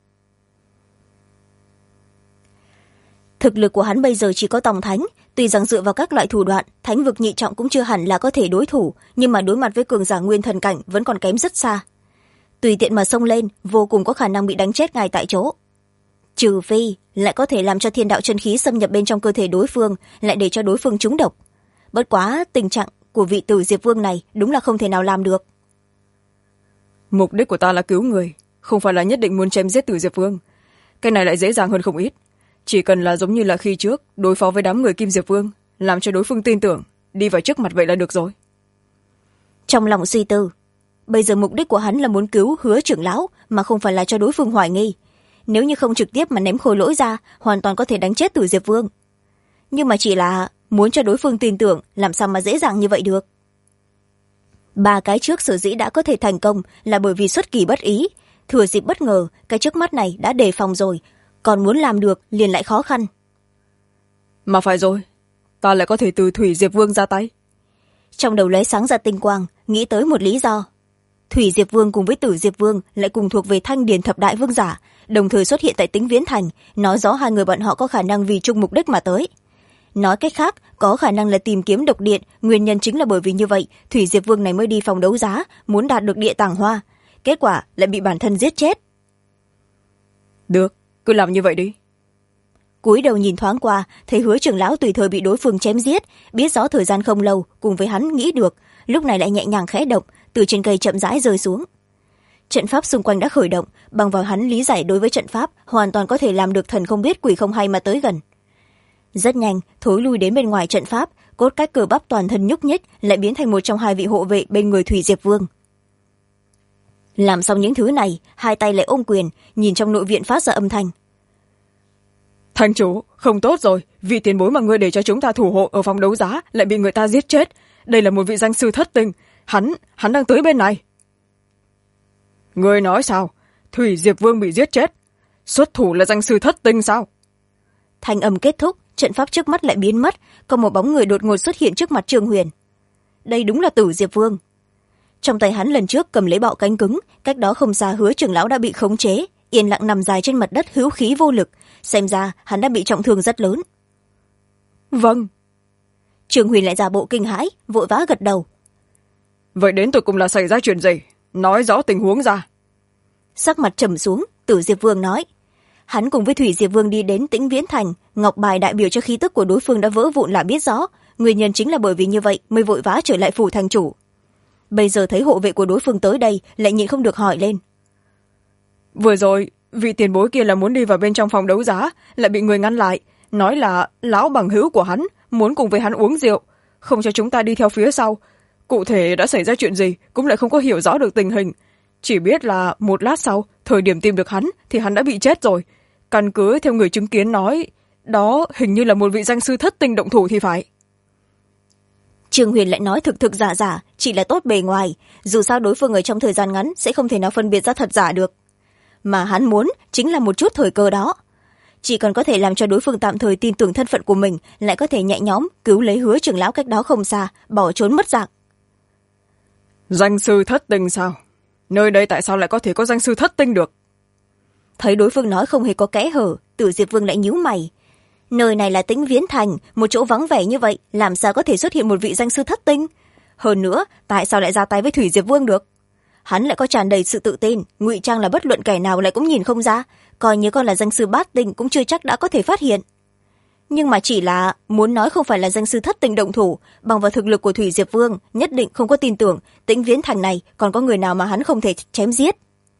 Thực lực của hắn bây giờ chỉ có tòng thánh, tuy rằng dựa vào các loại thủ đoạn, thánh vực nhị trọng cũng chưa hẳn là có thể đối thủ, nhưng mà đối mặt với cường giả nguyên thần cảnh vẫn còn kém rất xa. Tùy tiện mà xông lên, vô cùng có khả năng bị đánh chết ngay tại chỗ. Trừ phi lại có thể làm cho thiên đạo chân khí xâm nhập bên trong cơ thể đối phương, lại để cho đối phương trúng độc. Bất quá tình trạng của vị Tử Diệp Vương này đúng là không thể nào làm được. Mục đích của ta là cứu người, không phải là nhất định muốn chém giết Tử Diệp Vương. Cái này lại dễ dàng hơn không ít. Chỉ cần là giống như là khi trước đối phó với đám người Kim Diệp Vương, làm cho đối phương tin tưởng, đi vào trước mặt vậy là được rồi. Trong lòng suy tư, bây giờ mục đích của hắn là muốn cứu Hứa trưởng lão, mà không phải là cho đối phương hoài nghi. Nếu như không trực tiếp mà ném khôi lỗi ra, hoàn toàn có thể đánh chết Tử Diệp Vương. Nhưng mà chỉ là muốn cho đối phương tin tưởng, làm sao mà dễ dàng như vậy được. 3 cái trước sở dĩ đã có thể thành công là bởi vì xuất kỳ bất ý, thừa dịp bất ngờ, cái trước mắt này đã đề phòng rồi, còn muốn làm được liền lại khó khăn. Mà phải rồi, ta lại có thể từ Thủy Diệp Vương ra tay. Trong đầu lóe sáng ra tinh quang, nghĩ tới một lý do. Thủy Diệp Vương cùng với Tử Diệp Vương lại cùng thuộc về Thanh Điền thập đại vương giả, đồng thời xuất hiện tại Tĩnh Viễn Thành, nói rõ hai người bọn họ có khả năng vì chung mục đích mà tới. Nói cách khác, có khả năng là tìm kiếm độc điện, nguyên nhân chính là bởi vì như vậy, Thủy Diệp Vương này mới đi phòng đấu giá, muốn đạt được địa tàng hoa. Kết quả lại bị bản thân giết chết. Được, cứ làm như vậy đi. Cúi đầu nhìn thoáng qua, thấy Hứa trưởng lão tùy thời bị đối phương chém giết, biết rõ thời gian không lâu, cùng với hắn nghĩ được, lúc này lại nhẹ nhàng khẽ động, từ trên cây chậm rãi rơi xuống. Trận pháp xung quanh đã khởi động, bằng vào hắn lý giải đối với trận pháp, hoàn toàn có thể làm được thần không biết quỷ không hay mà tới gần. rất nhanh thối lui đến bên ngoài trận pháp, cốt cách cơ bắp toàn thân nhúc nhích lại biến thành một trong hai vị hộ vệ bên người Thủy Diệp Vương. Làm xong những thứ này, hai tay lại ôm quyền, nhìn trong nội viện phát ra âm thanh. Thành chủ, không tốt rồi, vị tiền bối mà ngươi để cho chúng ta thủ hộ ở phòng đấu giá lại bị người ta giết chết. Đây là một vị danh sư thất tinh, hắn đang tới bên này. Ngươi nói sao? Thủy Diệp Vương bị giết chết, xuất thủ là danh sư thất tinh sao? Thanh âm kết thúc, trận pháp trước mắt lại biến mất, có một bóng người đột ngột xuất hiện trước mặt Trương Huyền. Đây đúng là Tử Diệp Vương. Trong tay hắn lần trước cầm lấy bọ cánh cứng, cách đó không xa Hứa trưởng lão đã bị khống chế, yên lặng nằm dài trên mặt đất hữu khí vô lực, xem ra hắn đã bị trọng thương rất lớn. Vâng. Trương Huyền lại giả bộ kinh hãi, vội vã gật đầu. Vậy đến tụi cùng là xảy ra chuyện gì? Nói rõ tình huống ra. Sắc mặt trầm xuống, Tử Diệp Vương nói. Hắn cùng với Thủy Diệp Vương đi đến Tĩnh Viễn Thành, ngọc bài đại biểu cho khí tức của đối phương đã vỡ vụn là biết rõ, nguyên nhân chính là bởi vì như vậy mới vội vã trở lại phủ thành chủ. Bây giờ thấy hộ vệ của đối phương tới đây, lại nhịn không được hỏi lên. Vừa rồi vị tiền bối kia là muốn đi vào bên trong phòng đấu giá, lại bị người ngăn lại, nói là lão bằng hữu của hắn muốn cùng với hắn uống rượu, không cho chúng ta đi theo phía sau. Cụ thể đã xảy ra chuyện gì cũng lại không có hiểu rõ được tình hình, chỉ biết là một lát sau thời điểm tìm được hắn thì hắn đã bị chết rồi. Căn cứ theo người chứng kiến nói, đó hình như là một vị danh sư thất tinh động thủ thì phải. Trương Huyền lại nói thực giả giả, chỉ là tốt bề ngoài, dù sao đối phương ở trong thời gian ngắn sẽ không thể nào phân biệt ra thật giả được. Mà hắn muốn chính là một chút thời cơ đó. Chỉ còn có thể làm cho đối phương tạm thời tin tưởng thân phận của mình, lại có thể nhẹ nhõm cứu lấy Hứa trưởng lão cách đó không xa, bỏ trốn mất dạng. Danh sư thất tinh sao? Nơi đây tại sao lại có thể có danh sư thất tinh được? Thấy đối phương nói không hề có kẽ hở, Tử Diệp Vương lại nhíu mày. Nơi này là Tĩnh Viễn Thành, một chỗ vắng vẻ như vậy, làm sao có thể xuất hiện một vị danh sư thất tinh? Hơn nữa, tại sao lại ra tay với Thủy Diệp Vương được? Hắn lại có tràn đầy sự tự tin, ngụy trang là bất luận kẻ nào lại cũng nhìn không ra, coi như con là danh sư bát tinh cũng chưa chắc đã có thể phát hiện. Nhưng mà chỉ là muốn nói không phải là danh sư thất tinh động thủ, bằng vào thực lực của Thủy Diệp Vương, nhất định không có tin tưởng Tĩnh Viễn Thành này còn có người nào mà hắn không thể chém giết.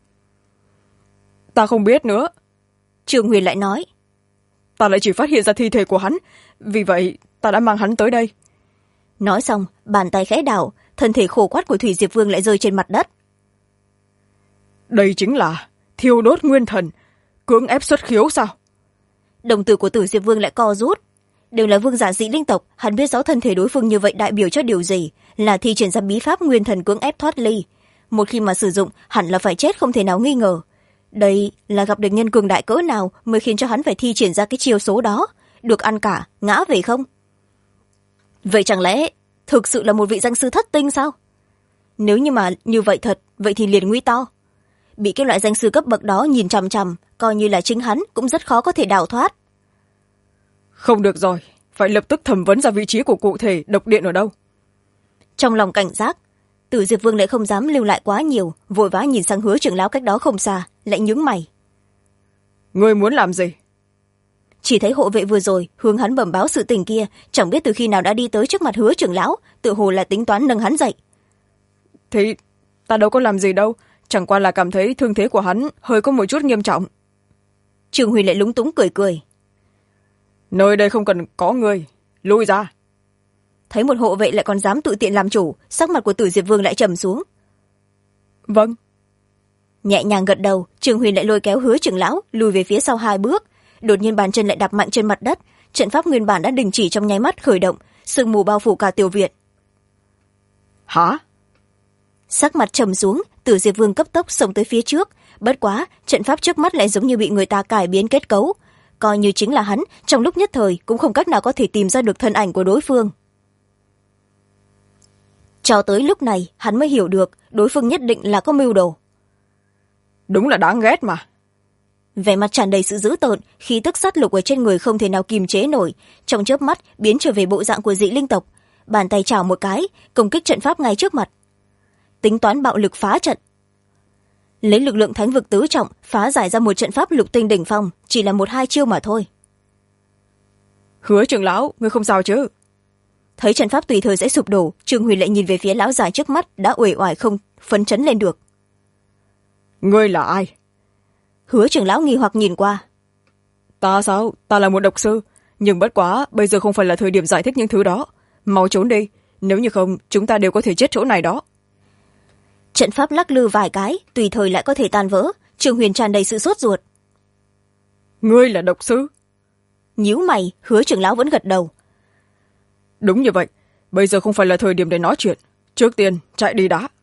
Ta không biết nữa. Trương Huyền lại nói. Ta lại chỉ phát hiện ra thi thể của hắn, vì vậy ta đã mang hắn tới đây. Nói xong, bàn tay khẽ đảo, thân thể khô quắt của Thủy Diệp Vương lại rơi trên mặt đất. Đây chính là thiêu đốt nguyên thần, cưỡng ép xuất khiếu sao? Đồng tử của Tử Diệp Vương lại co rút. Đều là vương giả dị linh tộc, hắn biết rõ thân thể đối phương như vậy đại biểu cho điều gì, là thi triển ra bí pháp nguyên thần cưỡng ép thoát ly. Một khi mà sử dụng, hẳn là phải chết không thể nào nghi ngờ. Đây là gặp địch nhân cường đại cỡ nào mới khiến cho hắn phải thi triển ra cái chiêu số đó, được ăn cả, ngã về không? Vậy chẳng lẽ thực sự là một vị danh sư thất tinh sao? Nếu như mà như vậy thật, vậy thì liền nguy to. Bị cái loại danh sư cấp bậc đó nhìn chằm chằm, coi như là chính hắn cũng rất khó có thể đào thoát. Không được rồi, phải lập tức thẩm vấn ra vị trí của cụ thể độc điện ở đâu. Trong lòng cảnh giác, Tử Diệp Vương lại không dám lưu lại quá nhiều, vội vã nhìn sang Hứa trưởng lão cách đó không xa, lại nhướng mày. Ngươi muốn làm gì? Chỉ thấy hộ vệ vừa rồi hướng hắn bẩm báo sự tình kia, chẳng biết từ khi nào đã đi tới trước mặt Hứa trưởng lão, tự hồ là tính toán nâng hắn dậy. Thì ta đâu có làm gì đâu, chẳng qua là cảm thấy thương thế của hắn hơi có một chút nghiêm trọng. Trương Huy lại lúng túng cười. Nơi đây không cần có người, lui ra. Thấy một hộ vệ lại còn dám tự tiện làm chủ, sắc mặt của Tử Diệp Vương lại trầm xuống. Vâng. Nhẹ nhàng gật đầu, Trương Huy lại lôi kéo Hứa trưởng lão lùi về phía sau 2 bước, đột nhiên bàn chân lại đạp mạnh trên mặt đất, trận pháp nguyên bản đã đình chỉ trong nháy mắt khởi động, sương mù bao phủ cả tiểu viện. Hả? Sắc mặt trầm xuống, Tử Diệp Vương cấp tốc xông tới phía trước, bất quá trận pháp trước mắt lại giống như bị người ta cải biến kết cấu, coi như chính là hắn, trong lúc nhất thời cũng không cách nào có thể tìm ra được thân ảnh của đối phương. Cho tới lúc này hắn mới hiểu được đối phương nhất định là có mưu đồ. Đúng là đáng ghét mà. Vẻ mặt tràn đầy sự dữ tợn, khí tức sát lục ở trên người không thể nào kìm chế nổi, trong chớp mắt biến trở về bộ dạng của dị linh tộc, bàn tay chảo một cái công kích trận pháp ngay trước mặt, tính toán bạo lực phá trận, lấy lực lượng thánh vực tứ trọng phá giải ra một trận pháp lục tinh đỉnh phong, chỉ là 1-2 chiêu mà thôi. Hứa trưởng lão, ngươi không sao chứ? Thấy trận pháp tùy thời sẽ sụp đổ, Trương Huy lại nhìn về phía lão già trước mắt đã uể oải không phấn chấn lên được. Ngươi là ai? Hứa trưởng lão nghi hoặc nhìn qua. Ta sao? Ta là một độc sư, nhưng bất quá bây giờ không phải là thời điểm giải thích những thứ đó. Mau trốn đi, nếu như không chúng ta đều có thể chết chỗ này đó. Trận pháp lắc lư vài cái, tùy thời lại có thể tan vỡ. Trương Huyền tràn đầy sự sốt ruột. Ngươi là độc sư? Nhíu mày, Hứa trưởng lão vẫn gật đầu. Đúng như vậy, bây giờ không phải là thời điểm để nói chuyện. Trước tiên chạy đi đã.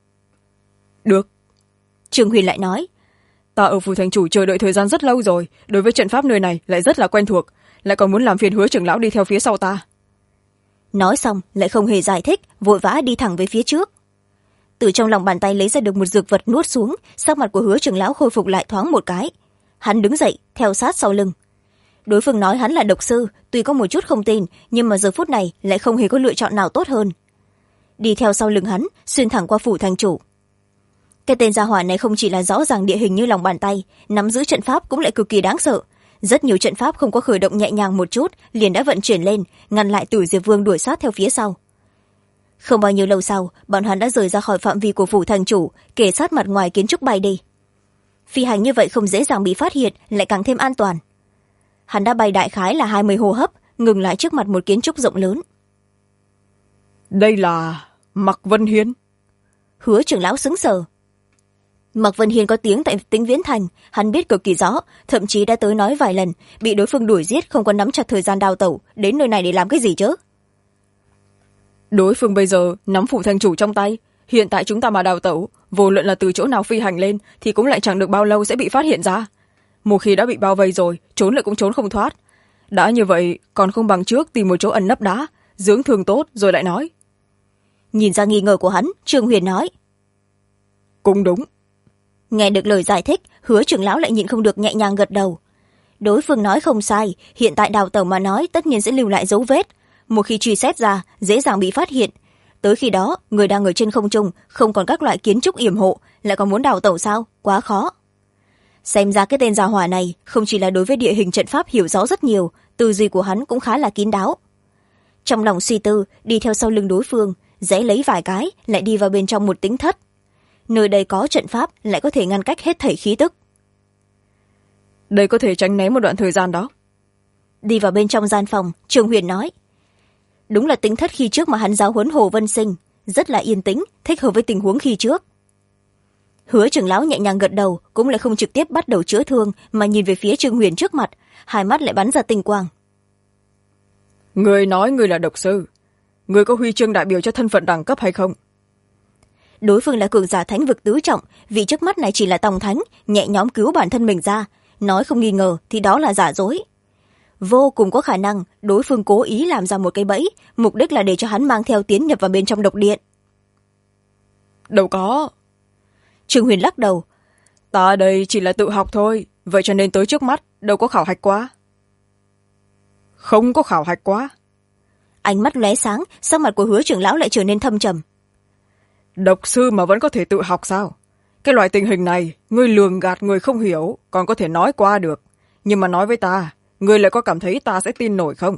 Được. Trương Huyền lại nói. Ta ở phủ thành chủ chờ đợi thời gian rất lâu rồi, đối với trận pháp nơi này lại rất là quen thuộc, lại còn muốn làm phiền Hứa trưởng lão đi theo phía sau ta. Nói xong lại không hề giải thích, vội vã đi thẳng về phía trước. Từ trong lòng bàn tay lấy ra được một dược vật nuốt xuống, sắc mặt của Hứa trưởng lão khôi phục lại thoáng một cái. Hắn đứng dậy theo sát sau lưng. Đối phương nói hắn là độc sư, tuy có một chút không tin, nhưng mà giờ phút này lại không hề có lựa chọn nào tốt hơn. Đi theo sau lưng hắn, xuyên thẳng qua phủ thành chủ. Cái tên gia hỏa này không chỉ là rõ ràng địa hình như lòng bàn tay, nắm giữ trận pháp cũng lại cực kỳ đáng sợ. Rất nhiều trận pháp không có khởi động nhẹ nhàng một chút liền đã vận chuyển lên, ngăn lại Tử Diệp Vương đuổi sát theo phía sau. Không bao nhiêu lâu sau, bọn hắn đã rời ra khỏi phạm vi của phủ thành chủ, kề sát mặt ngoài kiến trúc bay đi. Phi hành như vậy không dễ dàng bị phát hiện, lại càng thêm an toàn. Hắn đã bay đại khái là 20 hô hấp, ngừng lại trước mặt một kiến trúc rộng lớn. Đây là Mạc Vân Hiên. Hứa trưởng lão sững sờ. Mạc Vân Hiên có tiếng tại Tĩnh Viễn Thành, hắn biết cực kỳ rõ, thậm chí đã tới nói vài lần, bị đối phương đuổi giết không có nắm chặt thời gian đào tẩu, đến nơi này để làm cái gì chứ? Đối phương bây giờ nắm phủ thành chủ trong tay, hiện tại chúng ta mà đào tẩu, vô luận là từ chỗ nào phi hành lên thì cũng lại chẳng được bao lâu sẽ bị phát hiện ra. Một khi đã bị bao vây rồi, trốn lại cũng trốn không thoát. Đã như vậy còn không bằng trước tìm một chỗ ẩn nấp đá, dưỡng thương tốt rồi lại nói. Nhìn ra nghi ngờ của hắn, Trương Huyền nói. Cũng đúng. Nghe được lời giải thích, Hứa trưởng lão lại nhịn không được nhẹ nhàng gật đầu. Đối phương nói không sai, hiện tại đào tẩu mà nói tất nhiên sẽ lưu lại dấu vết. Một khi truy xét ra, dễ dàng bị phát hiện. Tới khi đó, người đang ở trên không trung, không còn các loại kiến trúc yểm hộ, lại còn muốn đào tẩu sao? Quá khó. Xem ra cái tên gia hỏa này không chỉ là đối với địa hình trận pháp hiểu rõ rất nhiều, tư duy của hắn cũng khá là kín đáo. Trong lòng suy tư, đi theo sau lưng đối phương, rẽ lấy vài cái, lại đi vào bên trong một tính thất. Nơi đây có trận pháp, lại có thể ngăn cách hết thảy khí tức. Đây có thể tránh né một đoạn thời gian đó. Đi vào bên trong gian phòng, Trương Huyền nói. Đúng là tính thất khi trước mà hắn giáo huấn Hồ Vân Sinh, rất là yên tĩnh, thích hợp với tình huống khi trước. Hứa trưởng lão nhẹ nhàng gật đầu, cũng lại không trực tiếp bắt đầu chữa thương, mà nhìn về phía Trương Huyền trước mặt, hai mắt lại bắn ra tinh quang. Người nói người là độc sư, người có huy chương đại biểu cho thân phận đẳng cấp hay không? Đối phương là cường giả thánh vực tứ trọng, vị trước mắt này chỉ là tòng thánh, nhẹ nhõm cứu bản thân mình ra, nói không nghi ngờ thì đó là giả dối. Vô cùng có khả năng đối phương cố ý làm ra một cái bẫy, mục đích là để cho hắn mang theo tiến nhập vào bên trong độc điện. Đâu có. Trương Huyền lắc đầu. Ta đây chỉ là tự học thôi, vậy cho nên tới trước mắt đâu có khảo hạch quá. Không có khảo hạch quá. Ánh mắt lóe sáng, sắc mặt của Hứa trưởng lão lại trở nên thâm trầm. Độc sư mà vẫn có thể tự học sao? Cái loại tình hình này, ngươi lường gạt người không hiểu, còn có thể nói qua được. Nhưng mà nói với ta, ngươi lại có cảm thấy ta sẽ tin nổi không?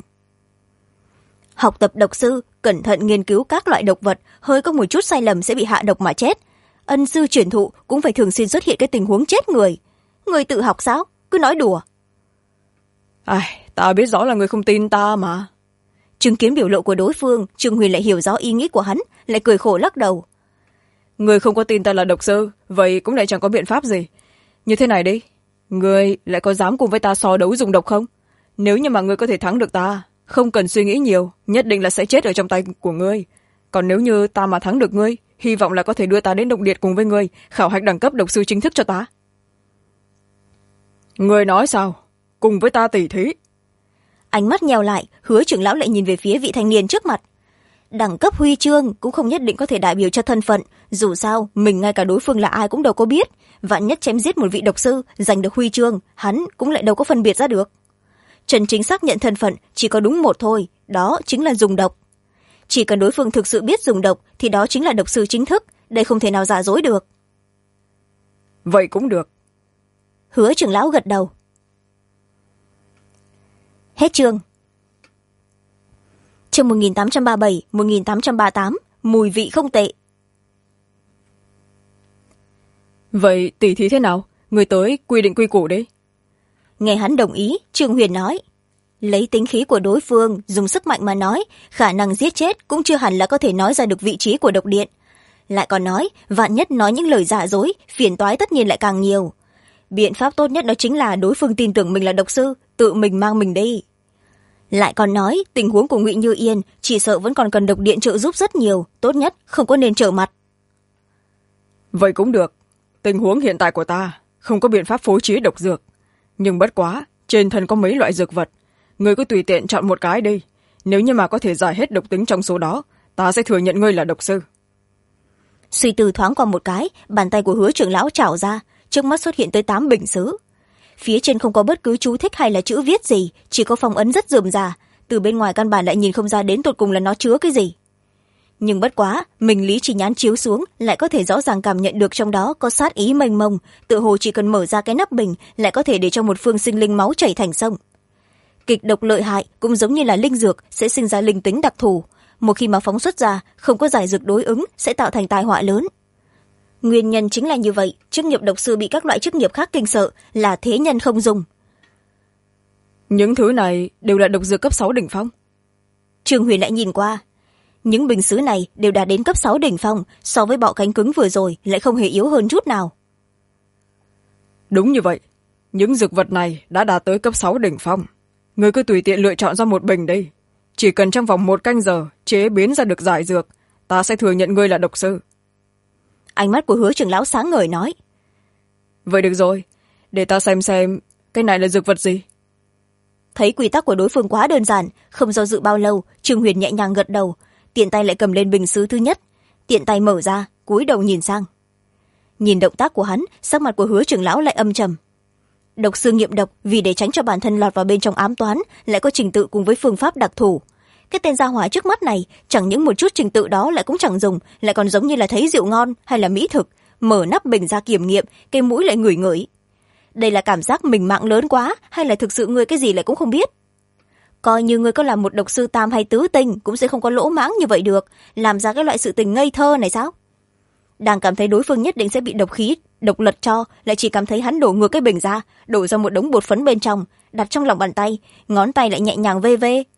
Học tập độc sư, cẩn thận nghiên cứu các loại độc vật, hơi có một chút sai lầm sẽ bị hạ độc mà chết. Ân sư truyền thụ cũng phải thường xuyên xuất hiện cái tình huống chết người. Người tự học sao? Cứ nói đùa. Ai, ta biết rõ là người không tin ta mà. Chứng kiến biểu lộ của đối phương, Trương Huyền lại hiểu rõ ý nghĩ của hắn, lại cười khổ lắc đầu. Người không có tin ta là độc sư, vậy cũng lại chẳng có biện pháp gì. Như thế này đi, người lại có dám cùng với ta so đấu dùng độc không? Nếu như mà người có thể thắng được ta, không cần suy nghĩ nhiều, nhất định là sẽ chết ở trong tay của ngươi. Còn nếu như ta mà thắng được ngươi, hy vọng là có thể đưa ta đến độc điện cùng với ngươi, khảo hạch đẳng cấp độc sư chính thức cho ta. Ngươi nói sao? Cùng với ta tỉ thí. Ánh mắt nhèo lại, Hứa trưởng lão lại nhìn về phía vị thanh niên trước mặt. Đẳng cấp huy chương cũng không nhất định có thể đại biểu cho thân phận, dù sao mình ngay cả đối phương là ai cũng đâu có biết, vạn nhất chém giết một vị độc sư giành được huy chương, hắn cũng lại đâu có phân biệt ra được. Trần chính xác nhận thân phận chỉ có đúng một thôi, đó chính là dùng độc. Chỉ cần đối phương thực sự biết dùng độc thì đó chính là độc sư chính thức, đây không thể nào giả dối được. Vậy cũng được. Hứa trưởng lão gật đầu. Hết chương. Chương 1837, 1838, mùi vị không tệ. Vậy tỉ thí thế nào? Người tới quy định quy củ đi. Nghe hắn đồng ý, Trương Huyền nói. lấy tính khí của đối phương dùng sức mạnh mà nói, khả năng giết chết cũng chưa hẳn là có thể nói ra được vị trí của độc điện. Lại còn nói vạn nhất nói những lời giả dối, phiền toái tất nhiên lại càng nhiều. Biện pháp tốt nhất đó chính là đối phương tin tưởng mình là độc sư, tự mình mang mình đi. Lại còn nói tình huống của Ngụy Như Yên chỉ sợ vẫn còn cần độc điện trợ giúp rất nhiều, tốt nhất không có nên trở mặt. Vậy cũng được, tình huống hiện tại của ta không có biện pháp phối trí độc dược, nhưng bất quá trên thân có mấy loại dược vật, ngươi cứ tùy tiện chọn một cái đi, nếu như mà có thể giải hết độc tính trong số đó, ta sẽ thừa nhận ngươi là độc sư. Suy tư thoáng qua một cái, bàn tay của Hứa trưởng lão trảo ra, trước mắt xuất hiện tới 8 bình sứ. Phía trên không có bất cứ chú thích hay là chữ viết gì, chỉ có phong ấn rất rườm rà, từ bên ngoài căn bản lại nhìn không ra đến tột cùng là nó chứa cái gì. Nhưng bất quá mình lý trí nhãn chiếu xuống lại có thể rõ ràng cảm nhận được trong đó có sát ý mênh mông, tựa hồ chỉ cần mở ra cái nắp bình lại có thể để cho một phương sinh linh máu chảy thành sông. Kịch độc lợi hại cũng giống như là linh dược sẽ sinh ra linh tính đặc thù, một khi mà phóng xuất ra không có giải dược đối ứng sẽ tạo thành tai họa lớn. Nguyên nhân chính là như vậy, chức nghiệp độc sư bị các loại chức nghiệp khác kinh sợ, là thế nhân không dùng. Những thứ này đều là độc dược cấp 6 đỉnh phong. Trương Huyền lại nhìn qua, những bình sứ này đều đạt đến cấp 6 đỉnh phong, so với bọ cánh cứng vừa rồi lại không hề yếu hơn chút nào. Đúng như vậy, những dược vật này đã đạt tới cấp 6 đỉnh phong. Ngươi cứ tùy tiện lựa chọn ra một bình đi, chỉ cần trong vòng 1 canh giờ chế biến ra được giải dược, ta sẽ thừa nhận ngươi là độc sư. Ánh mắt của Hứa trưởng lão sáng ngời nói. Vậy được rồi, để ta xem cái này là dược vật gì. Thấy quy tắc của đối phương quá đơn giản, không do dự bao lâu, Trương Huyền nhẹ nhàng gật đầu, tiện tay lại cầm lên bình sứ thứ nhất, tiện tay mở ra, cúi đầu nhìn sang. Nhìn động tác của hắn, sắc mặt của Hứa trưởng lão lại âm trầm. Độc sư nghiệm độc vì để tránh cho bản thân lọt vào bên trong ám toán, lại có trình tự cùng với phương pháp đặc thù. Cái tên gia hỏa trước mắt này chẳng những một chút trình tự đó lại cũng chẳng dùng, lại còn giống như là thấy rượu ngon hay là mỹ thực, mở nắp bình ra kiểm nghiệm, cái mũi lại ngửi ngửi. Đây là cảm giác mình mạng lớn quá hay là thực sự ngươi cái gì lại cũng không biết. Coi như ngươi có làm một độc sư tam hay tứ tinh cũng sẽ không có lỗ mãng như vậy được, làm ra cái loại sự tình ngây thơ này sao? Đang cảm thấy đối phương nhất định sẽ bị độc khí độc lật cho, lại chỉ cảm thấy hắn đổ ngược cái bình ra, đổ ra một đống bột phấn bên trong, đặt trong lòng bàn tay, ngón tay lại nhẹ nhàng vê vê.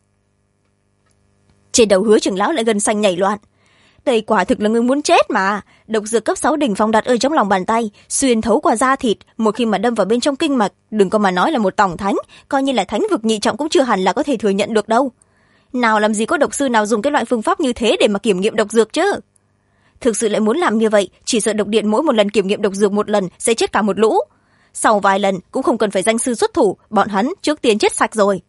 Trên đầu Hứa trưởng lão lại gân xanh nhảy loạn. Đây quả thực là người muốn chết mà. Độc dược cấp 6 đỉnh phong đặt ở trong lòng bàn tay, xuyên thấu qua da thịt, một khi mà đâm vào bên trong kinh mạch, đừng có mà nói là một tổng thánh, coi như là thánh vực nhị trọng cũng chưa hẳn là có thể thừa nhận được đâu. Nào làm gì có độc sư nào dùng cái loại phương pháp như thế để mà kiểm nghiệm độc dược chứ? Thực sự lại muốn làm như vậy, chỉ sợ độc điện mỗi một lần kiểm nghiệm độc dược một lần sẽ chết cả một lũ. Sau vài lần cũng không cần phải danh sư xuất thủ, bọn hắn trước tiên chết sạch rồi.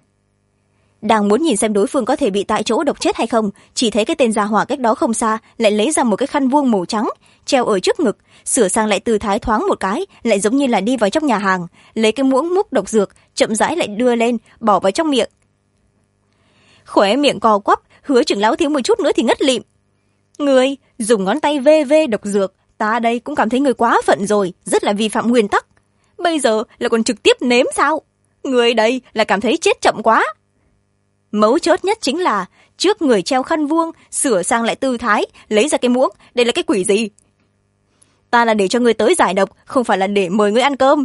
Đang muốn nhìn xem đối phương có thể bị tại chỗ độc chết hay không, chỉ thấy cái tên gia hỏa cách đó không xa lại lấy ra một cái khăn vuông màu trắng treo ở trước ngực, sửa sang lại tư thái thoáng một cái, lại giống như là đi vào trong nhà hàng, lấy cái muỗng múc độc dược chậm rãi lại đưa lên bỏ vào trong miệng. Khóe miệng co quắp, Hứa trưởng lão thiếu một chút nữa thì ngất lịm. Người dùng ngón tay vê vê độc dược, ta đây cũng cảm thấy người quá phận rồi, rất là vi phạm nguyên tắc. Bây giờ là còn trực tiếp nếm sao? Người đây là cảm thấy chết chậm quá. Mấu chốt nhất chính là trước người treo khăn vuông, sửa sang lại tư thái, lấy ra cái muỗng, đây là cái quỷ gì? Ta là để cho người tới giải độc, không phải là để mời người ăn cơm.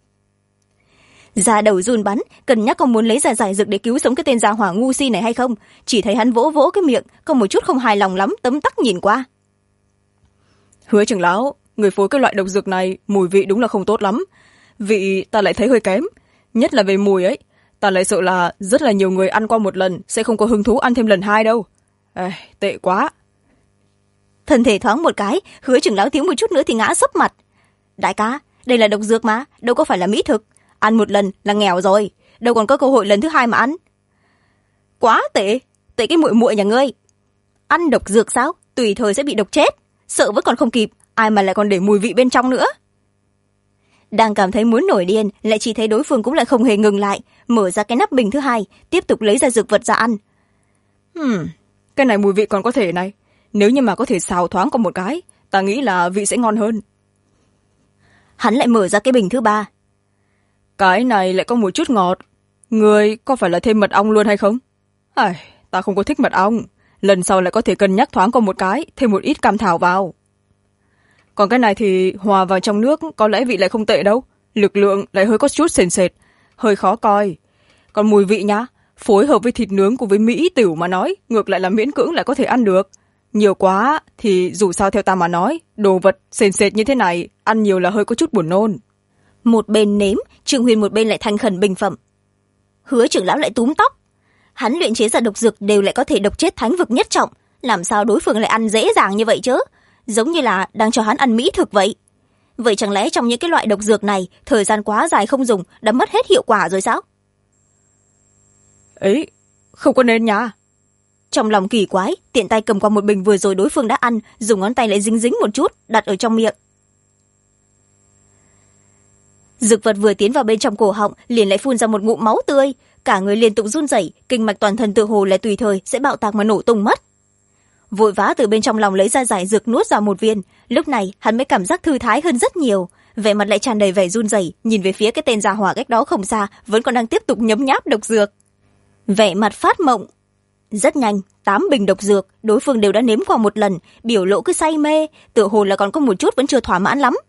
Da đầu run bắn, cân nhắc có muốn lấy ra giải dược để cứu sống cái tên gia hỏa ngu si này hay không, chỉ thấy hắn vỗ vỗ cái miệng, có một chút không hài lòng lắm, tấm tắc nhìn qua. Hứa trưởng lão, người phối cái loại độc dược này mùi vị đúng là không tốt lắm, vị ta lại thấy hơi kém, nhất là về mùi ấy. Ta lại sợ là rất là nhiều người ăn qua một lần sẽ không có hứng thú ăn thêm lần 2 đâu. Tệ quá. Thân thể thoáng một cái, Hứa trưởng lão thiếu một chút nữa thì ngã sấp mặt. Đại ca, đây là độc dược mà, đâu có phải là mỹ thực. Ăn một lần là nghèo rồi, đâu còn có cơ hội lần thứ 2 mà ăn. Quá tệ, tệ cái muội muội nhà ngươi. Ăn độc dược sao? Tùy thời sẽ bị độc chết. Sợ vẫn còn không kịp, ai mà lại còn để mùi vị bên trong nữa. Đang cảm thấy muốn nổi điên, lại chỉ thấy đối phương cũng lại không hề ngừng lại, mở ra cái nắp bình thứ 2, tiếp tục lấy ra dược vật ra ăn. Cái này mùi vị còn có thể này, nếu như mà có thể xào thoáng còn một cái, ta nghĩ là vị sẽ ngon hơn. Hắn lại mở ra cái bình thứ 3. Cái này lại có một chút ngọt, người có phải là thêm mật ong luôn hay không? Ta không có thích mật ong, lần sau lại có thể cân nhắc thoáng còn một cái, thêm một ít cam thảo vào. Còn cái này thì hòa vào trong nước có lẽ vị lại không tệ đâu, lực lượng lại hơi có chút sền sệt, hơi khó coi. còn mùi vị nhá, phối hợp với thịt nướng cùng với mỹ tửu mà nói, ngược lại là miễn cưỡng lại có thể ăn được. Nhiều quá thì dù sao theo ta mà nói, đồ vật sền sệt như thế này ăn nhiều là hơi có chút buồn nôn. Một bên nếm, Trương Huyền một bên lại thành khẩn bình phẩm. Hứa trưởng lão lại túm tóc. Hắn luyện chế ra độc dược đều lại có thể độc chết thánh vực nhất trọng, làm sao đối phương lại ăn dễ dàng như vậy chứ? Giống như là đang cho hắn ăn mỹ thực vậy. Vậy chẳng lẽ trong những cái loại độc dược này, thời gian quá dài không dùng đã mất hết hiệu quả rồi sao? Ấy, không có nên nha. Trong lòng kỳ quái, tiện tay cầm qua một bình vừa rồi đối phương đã ăn, dùng ngón tay lại dính dính một chút, đặt ở trong miệng. Dược vật vừa tiến vào bên trong cổ họng, liền lại phun ra một ngụm máu tươi, cả người liên tục run rẩy, kinh mạch toàn thân tựa hồ là tùy thời sẽ bạo tạc mà nổ tung mất. Vội vã từ bên trong lòng lấy ra giải dược nuốt vào một viên, lúc này hắn mới cảm giác thư thái hơn rất nhiều, vẻ mặt lại tràn đầy vẻ run rẩy, nhìn về phía cái tên gia hỏa cách đó không xa, vẫn còn đang tiếp tục nhấm nháp độc dược. Vẻ mặt phát mộng. Rất nhanh, 8 bình độc dược, đối phương đều đã nếm qua một lần, biểu lộ cứ say mê, tựa hồ là còn có một chút vẫn chưa thỏa mãn lắm.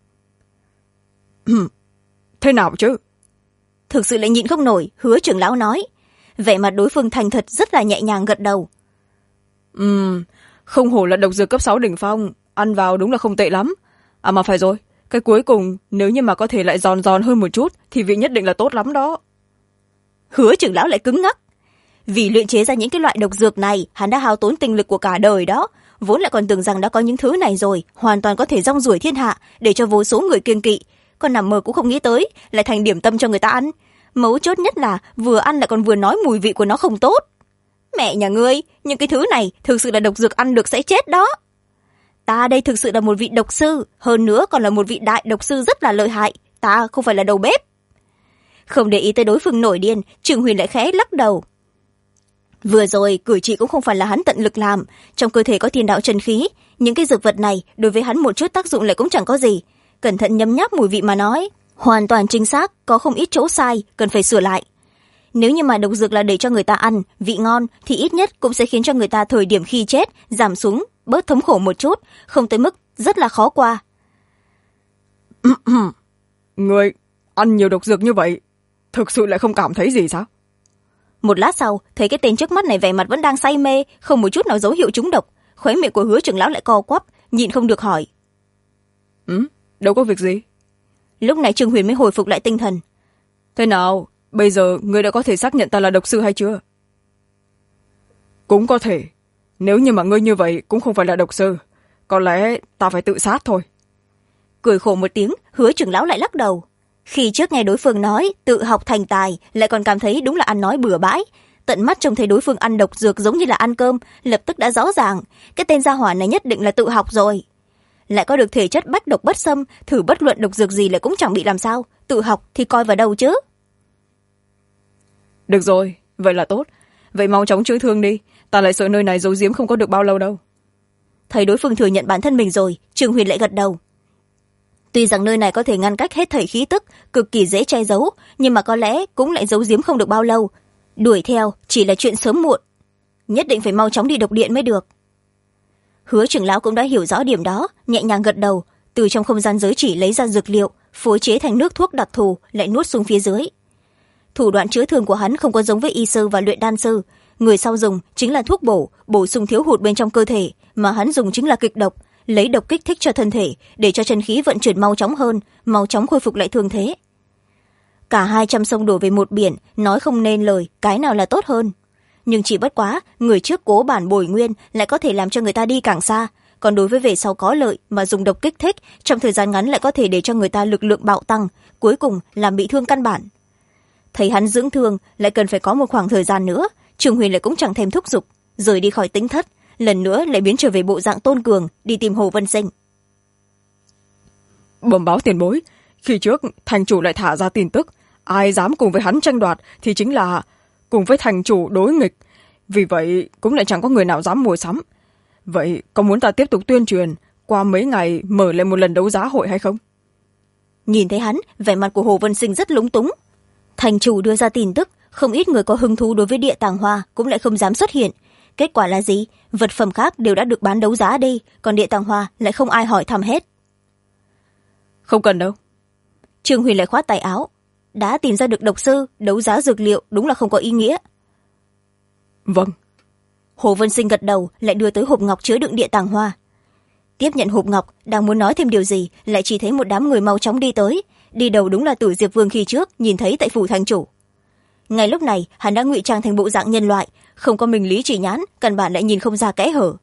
Thế nào chứ? Thực sự lại nhịn không nổi, Hứa trưởng lão nói. Vẻ mặt đối phương thành thật rất là nhẹ nhàng gật đầu. Không hổ là độc dược cấp 6 đỉnh phong, ăn vào đúng là không tệ lắm. À mà phải rồi, cái cuối cùng nếu như mà có thể lại giòn giòn hơn một chút thì vị nhất định là tốt lắm đó. Hứa trưởng lão lại cứng ngắc. Vì luyện chế ra những cái loại độc dược này, hắn đã hao tốn tinh lực của cả đời đó, vốn lại còn tưởng rằng đã có những thứ này rồi, hoàn toàn có thể rong ruổi thiên hạ, để cho vô số người kiêng kỵ. Còn nằm mơ cũng không nghĩ tới, lại thành điểm tâm cho người ta ăn. Mấu chốt nhất là vừa ăn lại còn vừa nói mùi vị của nó không tốt. Mẹ nhà ngươi, những cái thứ này thực sự là độc dược ăn được sẽ chết đó. Ta đây thực sự là một vị độc sư, hơn nữa còn là một vị đại độc sư rất là lợi hại, ta không phải là đầu bếp. Không để ý tới đối phương nổi điên, Trương Huyền lại khẽ lắc đầu. Vừa rồi cử chỉ cũng không phải là hắn tận lực làm, trong cơ thể có thiên đạo chân khí, những cái dược vật này đối với hắn một chút tác dụng lại cũng chẳng có gì. Cẩn thận nhấm nháp mùi vị mà nói, hoàn toàn chính xác, có không ít chỗ sai, cần phải sửa lại. Nếu như mà độc dược là để cho người ta ăn, vị ngon, thì ít nhất cũng sẽ khiến cho người ta thời điểm khi chết, giảm xuống, bớt thống khổ một chút, không tới mức rất là khó qua. Người ăn nhiều độc dược như vậy, thực sự lại không cảm thấy gì sao? Một lát sau, thấy cái tên trước mắt này vẻ mặt vẫn đang say mê, không một chút nào dấu hiệu trúng độc, khóe miệng của Hứa trưởng lão lại co quắp, nhịn không được hỏi. Đâu có việc gì. Lúc này Trương Huyền mới hồi phục lại tinh thần. Thế nào, bây giờ ngươi đã có thể xác nhận ta là độc sư hay chưa? Cũng có thể. Nếu như mà ngươi như vậy cũng không phải là độc sư, có lẽ ta phải tự sát thôi. Cười khổ một tiếng, Hứa trưởng lão lại lắc đầu. Khi trước nghe đối phương nói tự học thành tài, lại còn cảm thấy đúng là ăn nói bừa bãi. Tận mắt trông thấy đối phương ăn độc dược giống như là ăn cơm, lập tức đã rõ ràng, cái tên gia hỏa này nhất định là tự học rồi. Lại có được thể chất bách độc bất xâm, thử bất luận độc dược gì lại cũng chẳng bị làm sao, tự học thì coi vào đâu chứ. Được rồi, vậy là tốt. Vậy mau chóng chữa thương đi, ta lại sợ nơi này giấu giếm không có được bao lâu đâu. Thấy đối phương thừa nhận bản thân mình rồi, Trương Huyền lại gật đầu. Tuy rằng nơi này có thể ngăn cách hết thảy khí tức, cực kỳ dễ che giấu, nhưng mà có lẽ cũng lại giấu giếm không được bao lâu. Đuổi theo chỉ là chuyện sớm muộn. Nhất định phải mau chóng đi độc điện mới được. Hứa trưởng lão cũng đã hiểu rõ điểm đó, nhẹ nhàng gật đầu, từ trong không gian giới chỉ lấy ra dược liệu, phối chế thành nước thuốc đặc thù, lại nuốt xuống phía dưới. Thủ đoạn chữa thương của hắn không có giống với y sư và luyện đan sư. Người sau dùng chính là thuốc bổ sung thiếu hụt bên trong cơ thể, mà hắn dùng chính là kịch độc, lấy độc kích thích cho thân thể, để cho chân khí vận chuyển mau chóng hơn, mau chóng khôi phục lại thương thế. Cả 200 sông đổ về một biển, nói không nên lời, cái nào là tốt hơn. Nhưng chỉ bất quá, người trước cố bản bồi nguyên lại có thể làm cho người ta đi càng xa, còn đối với về sau có lợi mà dùng độc kích thích, trong thời gian ngắn lại có thể để cho người ta lực lượng bạo tăng, cuối cùng làm bị thương căn bản. Thấy hắn dưỡng thương lại cần phải có một khoảng thời gian nữa, Trương Huyền lại cũng chẳng thèm thúc giục, rời đi khỏi tính thất, lần nữa lại biến trở về bộ dạng tôn cường, đi tìm Hồ Vân Sinh. Bẩm báo tiền bối, khi trước thành chủ lại thả ra tin tức, ai dám cùng với hắn tranh đoạt thì chính là cùng với thành chủ đối nghịch, vì vậy cũng lại chẳng có người nào dám mua sắm. Vậy có muốn ta tiếp tục tuyên truyền, qua mấy ngày mở lại một lần đấu giá hội hay không? Nhìn thấy hắn, vẻ mặt của Hồ Vân Sinh rất lúng túng. Thành chủ đưa ra tin tức, không ít người có hứng thú đối với địa tàng hoa cũng lại không dám xuất hiện. Kết quả là gì? Vật phẩm khác đều đã được bán đấu giá đi, còn địa tàng hoa lại không ai hỏi thăm hết. Không cần đâu. Trương Huyền lại khoát tay áo. đã tìm ra được độc sư, đấu giá dược liệu đúng là không có ý nghĩa. Vâng. Hồ Vân Sinh gật đầu, lại đưa tới hộp ngọc chứa đựng địa tàng hoa. Tiếp nhận hộp ngọc, đang muốn nói thêm điều gì, lại chỉ thấy một đám người mau chóng đi tới. Đi đầu đúng là Tử Diệp Vương khi trước nhìn thấy tại phủ thành chủ. Ngay lúc này hắn đã ngụy trang thành bộ dạng nhân loại, không có minh lý chỉ nhãn, căn bản lại nhìn không ra kẽ hở.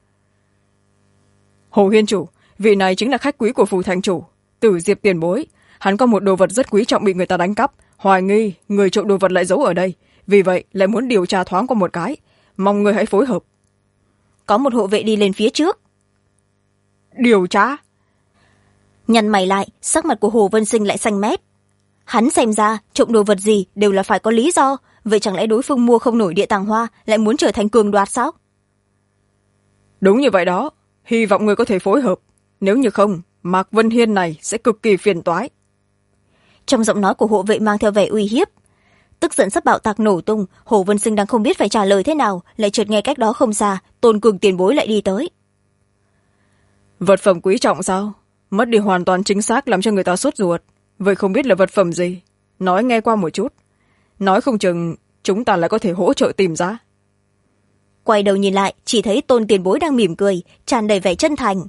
Hồ Hiên chủ, vị này chính là khách quý của phủ thành chủ, Tử Diệp tiền bối. Hắn có một đồ vật rất quý trọng bị người ta đánh cắp, hoài nghi người trộm đồ vật lại giấu ở đây, vì vậy lại muốn điều tra thoáng qua một cái, mong người hãy phối hợp. Có một hộ vệ đi lên phía trước. Điều tra? Nhăn mày lại, sắc mặt của Hồ Vân Sinh lại xanh mét. Hắn xem ra trộm đồ vật gì đều là phải có lý do, vậy chẳng lẽ đối phương mua không nổi địa tàng hoa lại muốn trở thành cường đoạt sao? Đúng như vậy đó, hy vọng người có thể phối hợp, nếu như không Mạc Vân Hiên này sẽ cực kỳ phiền toái. Trong giọng nói của hộ vệ mang theo vẻ uy hiếp. Tức giận sắp bạo tạc nổ tung, Hồ Vân Sinh đang không biết phải trả lời thế nào, lại chợt nghe cách đó không xa Tôn Cường tiền bối lại đi tới. Vật phẩm quý trọng sao? Mất đi hoàn toàn chính xác làm cho người ta sốt ruột. Vậy không biết là vật phẩm gì? Nói nghe qua một chút, nói không chừng chúng ta lại có thể hỗ trợ tìm ra. Quay đầu nhìn lại, chỉ thấy Tôn tiền bối đang mỉm cười, tràn đầy vẻ chân thành.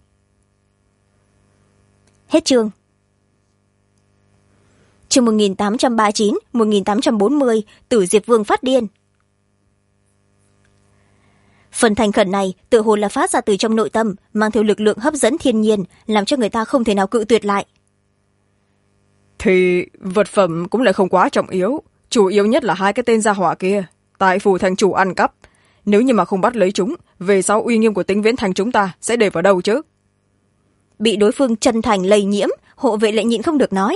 Hết chương. Chương 1839, 1840, Tử Diệp Vương phát điên. Phần thành khẩn này tự hồ là phát ra từ trong nội tâm, mang theo lực lượng hấp dẫn thiên nhiên, làm cho người ta không thể nào cự tuyệt lại. Thì vật phẩm cũng lại không quá trọng yếu, chủ yếu nhất là hai cái tên gia hỏa kia tại phủ thành chủ ăn cắp. Nếu như mà không bắt lấy chúng, về sau uy nghiêm của Tĩnh Viễn thành chúng ta sẽ để vào đâu chứ? Bị đối phương chân thành lây nhiễm, hộ vệ lại nhịn không được nói.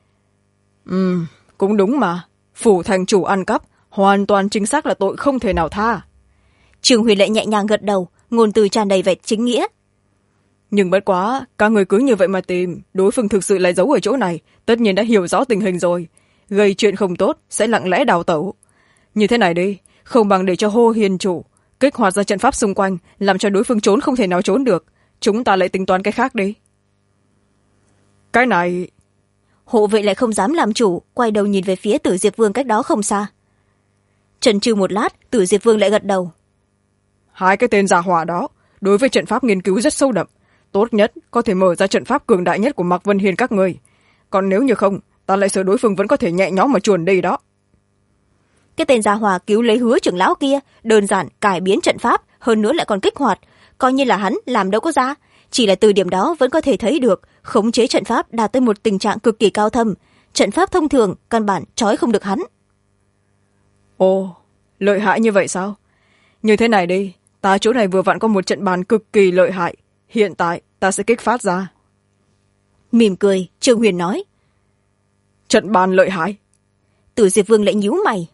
Cũng đúng mà, phủ thành chủ ăn cắp hoàn toàn chính xác là tội không thể nào tha. Trường Huyền lại nhẹ nhàng gật đầu, ngôn từ tràn đầy vẻ chính nghĩa. Nhưng bất quá, các người cứ như vậy mà tìm, đối phương thực sự lại giấu ở chỗ này, tất nhiên đã hiểu rõ tình hình rồi, gây chuyện không tốt sẽ lặng lẽ đào tẩu. Như thế này đi, không bằng để cho Hồ Hiền chủ kích hoạt ra trận pháp xung quanh, làm cho đối phương trốn không thể nào trốn được, chúng ta lại tính toán cái khác đi. Cái này... Hộ vệ lại không dám làm chủ, quay đầu nhìn về phía Tử Diệp Vương cách đó không xa. Chần chừ một lát, Tử Diệp Vương lại gật đầu. Hai cái tên giả hỏa đó đối với trận pháp nghiên cứu rất sâu đậm, tốt nhất có thể mở ra trận pháp cường đại nhất của Mạc Vân Hiên các người. Còn nếu như không, ta lại sợ đối phương vẫn có thể nhẹ nhõm mà chuồn đi đó. Cái tên gia hòa cứu lấy Hứa trưởng lão kia, đơn giản cải biến trận pháp, hơn nữa lại còn kích hoạt, coi như là hắn làm đâu có ra. Chỉ là từ điểm đó vẫn có thể thấy được khống chế trận pháp đạt tới một tình trạng cực kỳ cao thâm, trận pháp thông thường căn bản trói không được hắn. Ồ, lợi hại như vậy sao? Như thế này đi, ta chỗ này vừa vặn có một trận bàn cực kỳ lợi hại, hiện tại ta sẽ kích phát ra. Mỉm cười, Trương Huyền nói. Trận bàn lợi hại? Tử Diệp Vương lại nhíu mày.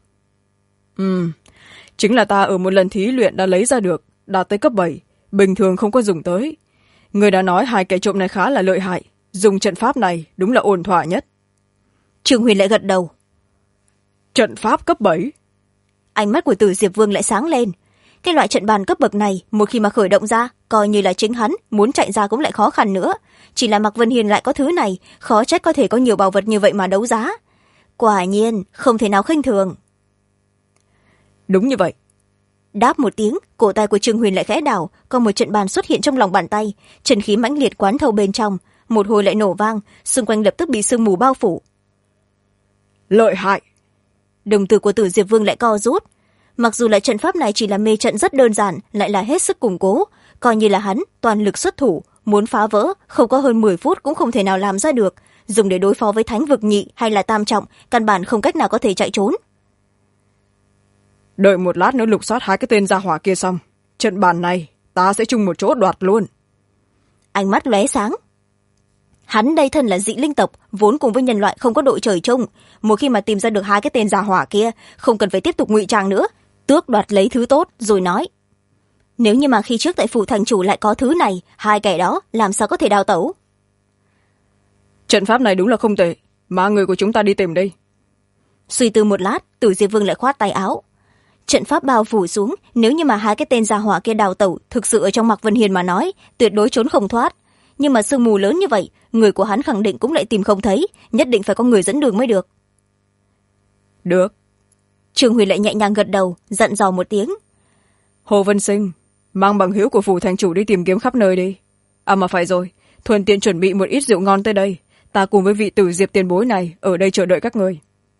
Chính là ta ở một lần thí luyện đã lấy ra được, đạt tới cấp 7, bình thường không có dùng tới. Người đã nói hai kẻ trộm này khá là lợi hại, dùng trận pháp này đúng là ổn thỏa nhất. Trương Huyền lại gật đầu. Trận pháp cấp 7? Ánh mắt của Tử Diệp Vương lại sáng lên. Cái loại trận bàn cấp bậc này, một khi mà khởi động ra, coi như là chính hắn muốn chạy ra cũng lại khó khăn nữa. Chỉ là Mạc Vân Hiền lại có thứ này, khó trách có thể có nhiều bảo vật như vậy mà đấu giá. Quả nhiên, không thể nào khinh thường. Đúng như vậy. Đáp một tiếng, cổ tay của Trương Huyền lại khẽ đảo, có một trận bàn xuất hiện trong lòng bàn tay, chân khí mãnh liệt quán thâu bên trong, một hồi lại nổ vang, xung quanh lập tức bị sương mù bao phủ. Lợi hại. Đồng tử của Tử Diệp Vương lại co rút. Mặc dù lại trận pháp này chỉ là mê trận rất đơn giản, lại là hết sức củng cố, coi như là hắn toàn lực xuất thủ, muốn phá vỡ không có hơn 10 phút cũng không thể nào làm ra được, dùng để đối phó với thánh vực nhị hay là tam trọng, căn bản không cách nào có thể chạy trốn. Đợi một lát nữa lục soát hai cái tên gia hỏa kia xong, trận bàn này ta sẽ chung một chỗ đoạt luôn. Ánh mắt lóe sáng. Hắn đây thân là dị linh tộc, vốn cùng với nhân loại không có đội trời chung, một khi mà tìm ra được hai cái tên gia hỏa kia, không cần phải tiếp tục ngụy trang nữa, tước đoạt lấy thứ tốt rồi nói. Nếu như mà khi trước tại phủ thành chủ lại có thứ này, hai kẻ đó làm sao có thể đào tẩu? Trận pháp này đúng là không tệ, mà người của chúng ta đi tìm đi. Suy tư một lát, Tử Diệp Vương lại khoát tay áo. Trận pháp bao phủ xuống, nếu như mà hai cái tên gia hỏa kia đào tẩu thực sự ở trong Mạc Vân Hiền mà nói, tuyệt đối trốn không thoát. Nhưng mà sương mù lớn như vậy, người của hắn khẳng định cũng lại tìm không thấy, nhất định phải có người dẫn đường mới được. được. Trương Huyền lại nhẹ nhàng gật đầu, dặn dò một tiếng. Hồ Vân Sinh, mang bằng hữu của phủ thành chủ đi tìm kiếm khắp nơi đi. À mà phải rồi, thuận tiện chuẩn bị một ít rượu ngon tới đây. Ta cùng với vị Tử Diệp tiền bối này ở đây chờ đợi các ngươi.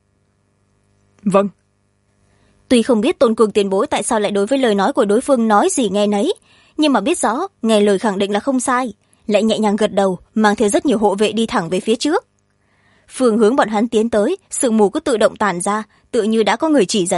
Vâng. Tuy không biết Tôn Cường tiền bối tại sao lại đối với lời nói của đối phương nói gì nghe nấy, nhưng mà biết rõ nghe lời khẳng định là không sai, lại nhẹ nhàng gật đầu, mang theo rất nhiều hộ vệ đi thẳng về phía trước. Phương hướng bọn hắn tiến tới, sương mù cứ tự động tản ra, tự như đã có người chỉ dẫn.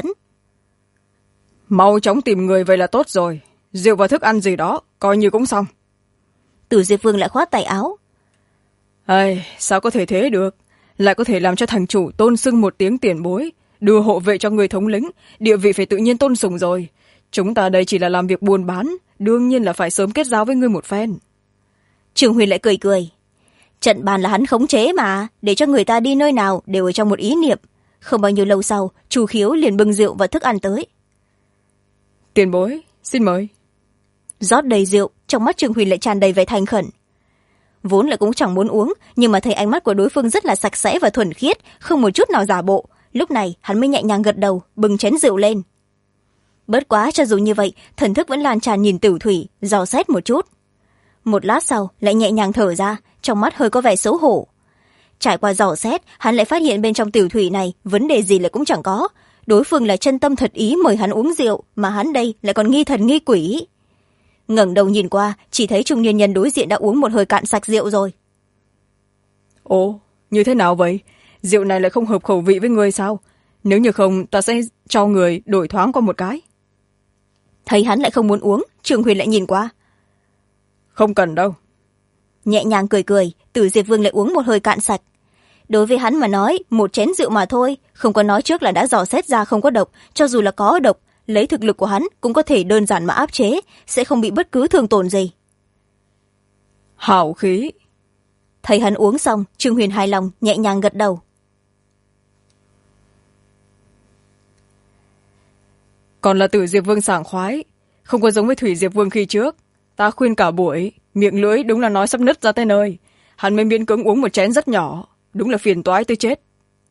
Mau chóng tìm người vậy là tốt rồi. Rượu và thức ăn gì đó coi như cũng xong. Tử Diệp Vương lại khoát tay áo. Ai, sao có thể thế được, lại có thể làm cho thành chủ tôn xưng một tiếng tiền bối, đưa hộ vệ cho người thống lĩnh, địa vị phải tự nhiên tôn sùng rồi. Chúng ta đây chỉ là làm việc buôn bán, đương nhiên là phải sớm kết giao với ngươi một phen. Trương Huyền lại cười cười. Trận bàn là hắn khống chế mà, để cho người ta đi nơi nào đều ở trong một ý niệm. Không bao nhiêu lâu sau, Chu Khiếu liền bưng rượu và thức ăn tới. Tiền bối, xin mời. Rót đầy rượu, trong mắt Trương Huyền lại tràn đầy vẻ thành khẩn. Vốn là cũng chẳng muốn uống, nhưng mà thấy ánh mắt của đối phương rất là sạch sẽ và thuần khiết, không một chút nào giả bộ. Lúc này hắn mới nhẹ nhàng gật đầu, bưng chén rượu lên. Bớt quá, cho dù như vậy, thần thức vẫn lan tràn nhìn Tử Thủy, dò xét một chút. Một lát sau lại nhẹ nhàng thở ra, trong mắt hơi có vẻ xấu hổ. Trải qua dò xét, hắn lại phát hiện bên trong Tử Thủy này vấn đề gì lại cũng chẳng có. Đối phương là chân tâm thật ý mời hắn uống rượu, mà hắn đây lại còn nghi thần nghi quỷ. Ngẩng đầu nhìn qua, chỉ thấy trung niên nhân đối diện đã uống một hơi cạn sạch rượu rồi. Ồ, như thế nào vậy? Rượu này lại không hợp khẩu vị với ngươi sao? Nếu như không, ta sẽ cho người đổi thoáng qua một cái. Thấy hắn lại không muốn uống, Trương Huyền lại nhìn qua. Không cần đâu. Nhẹ nhàng cười cười, Tử Diệp Vương lại uống một hơi cạn sạch. Đối với hắn mà nói, một chén rượu mà thôi, không có nói trước là đã dò xét ra không có độc. Cho dù là có độc, lấy thực lực của hắn cũng có thể đơn giản mà áp chế, sẽ không bị bất cứ thương tổn gì. Hảo khí. Thấy hắn uống xong, Trương Huyền hài lòng, nhẹ nhàng gật đầu. Còn là Tử Diệp Vương sảng khoái, không có giống với Thủy Diệp Vương khi trước. Ta khuyên cả buổi, miệng lưỡi đúng là nói sắp nứt ra tới nơi. Hắn mới miễn cưỡng uống một chén rất nhỏ, đúng là phiền toái tới chết.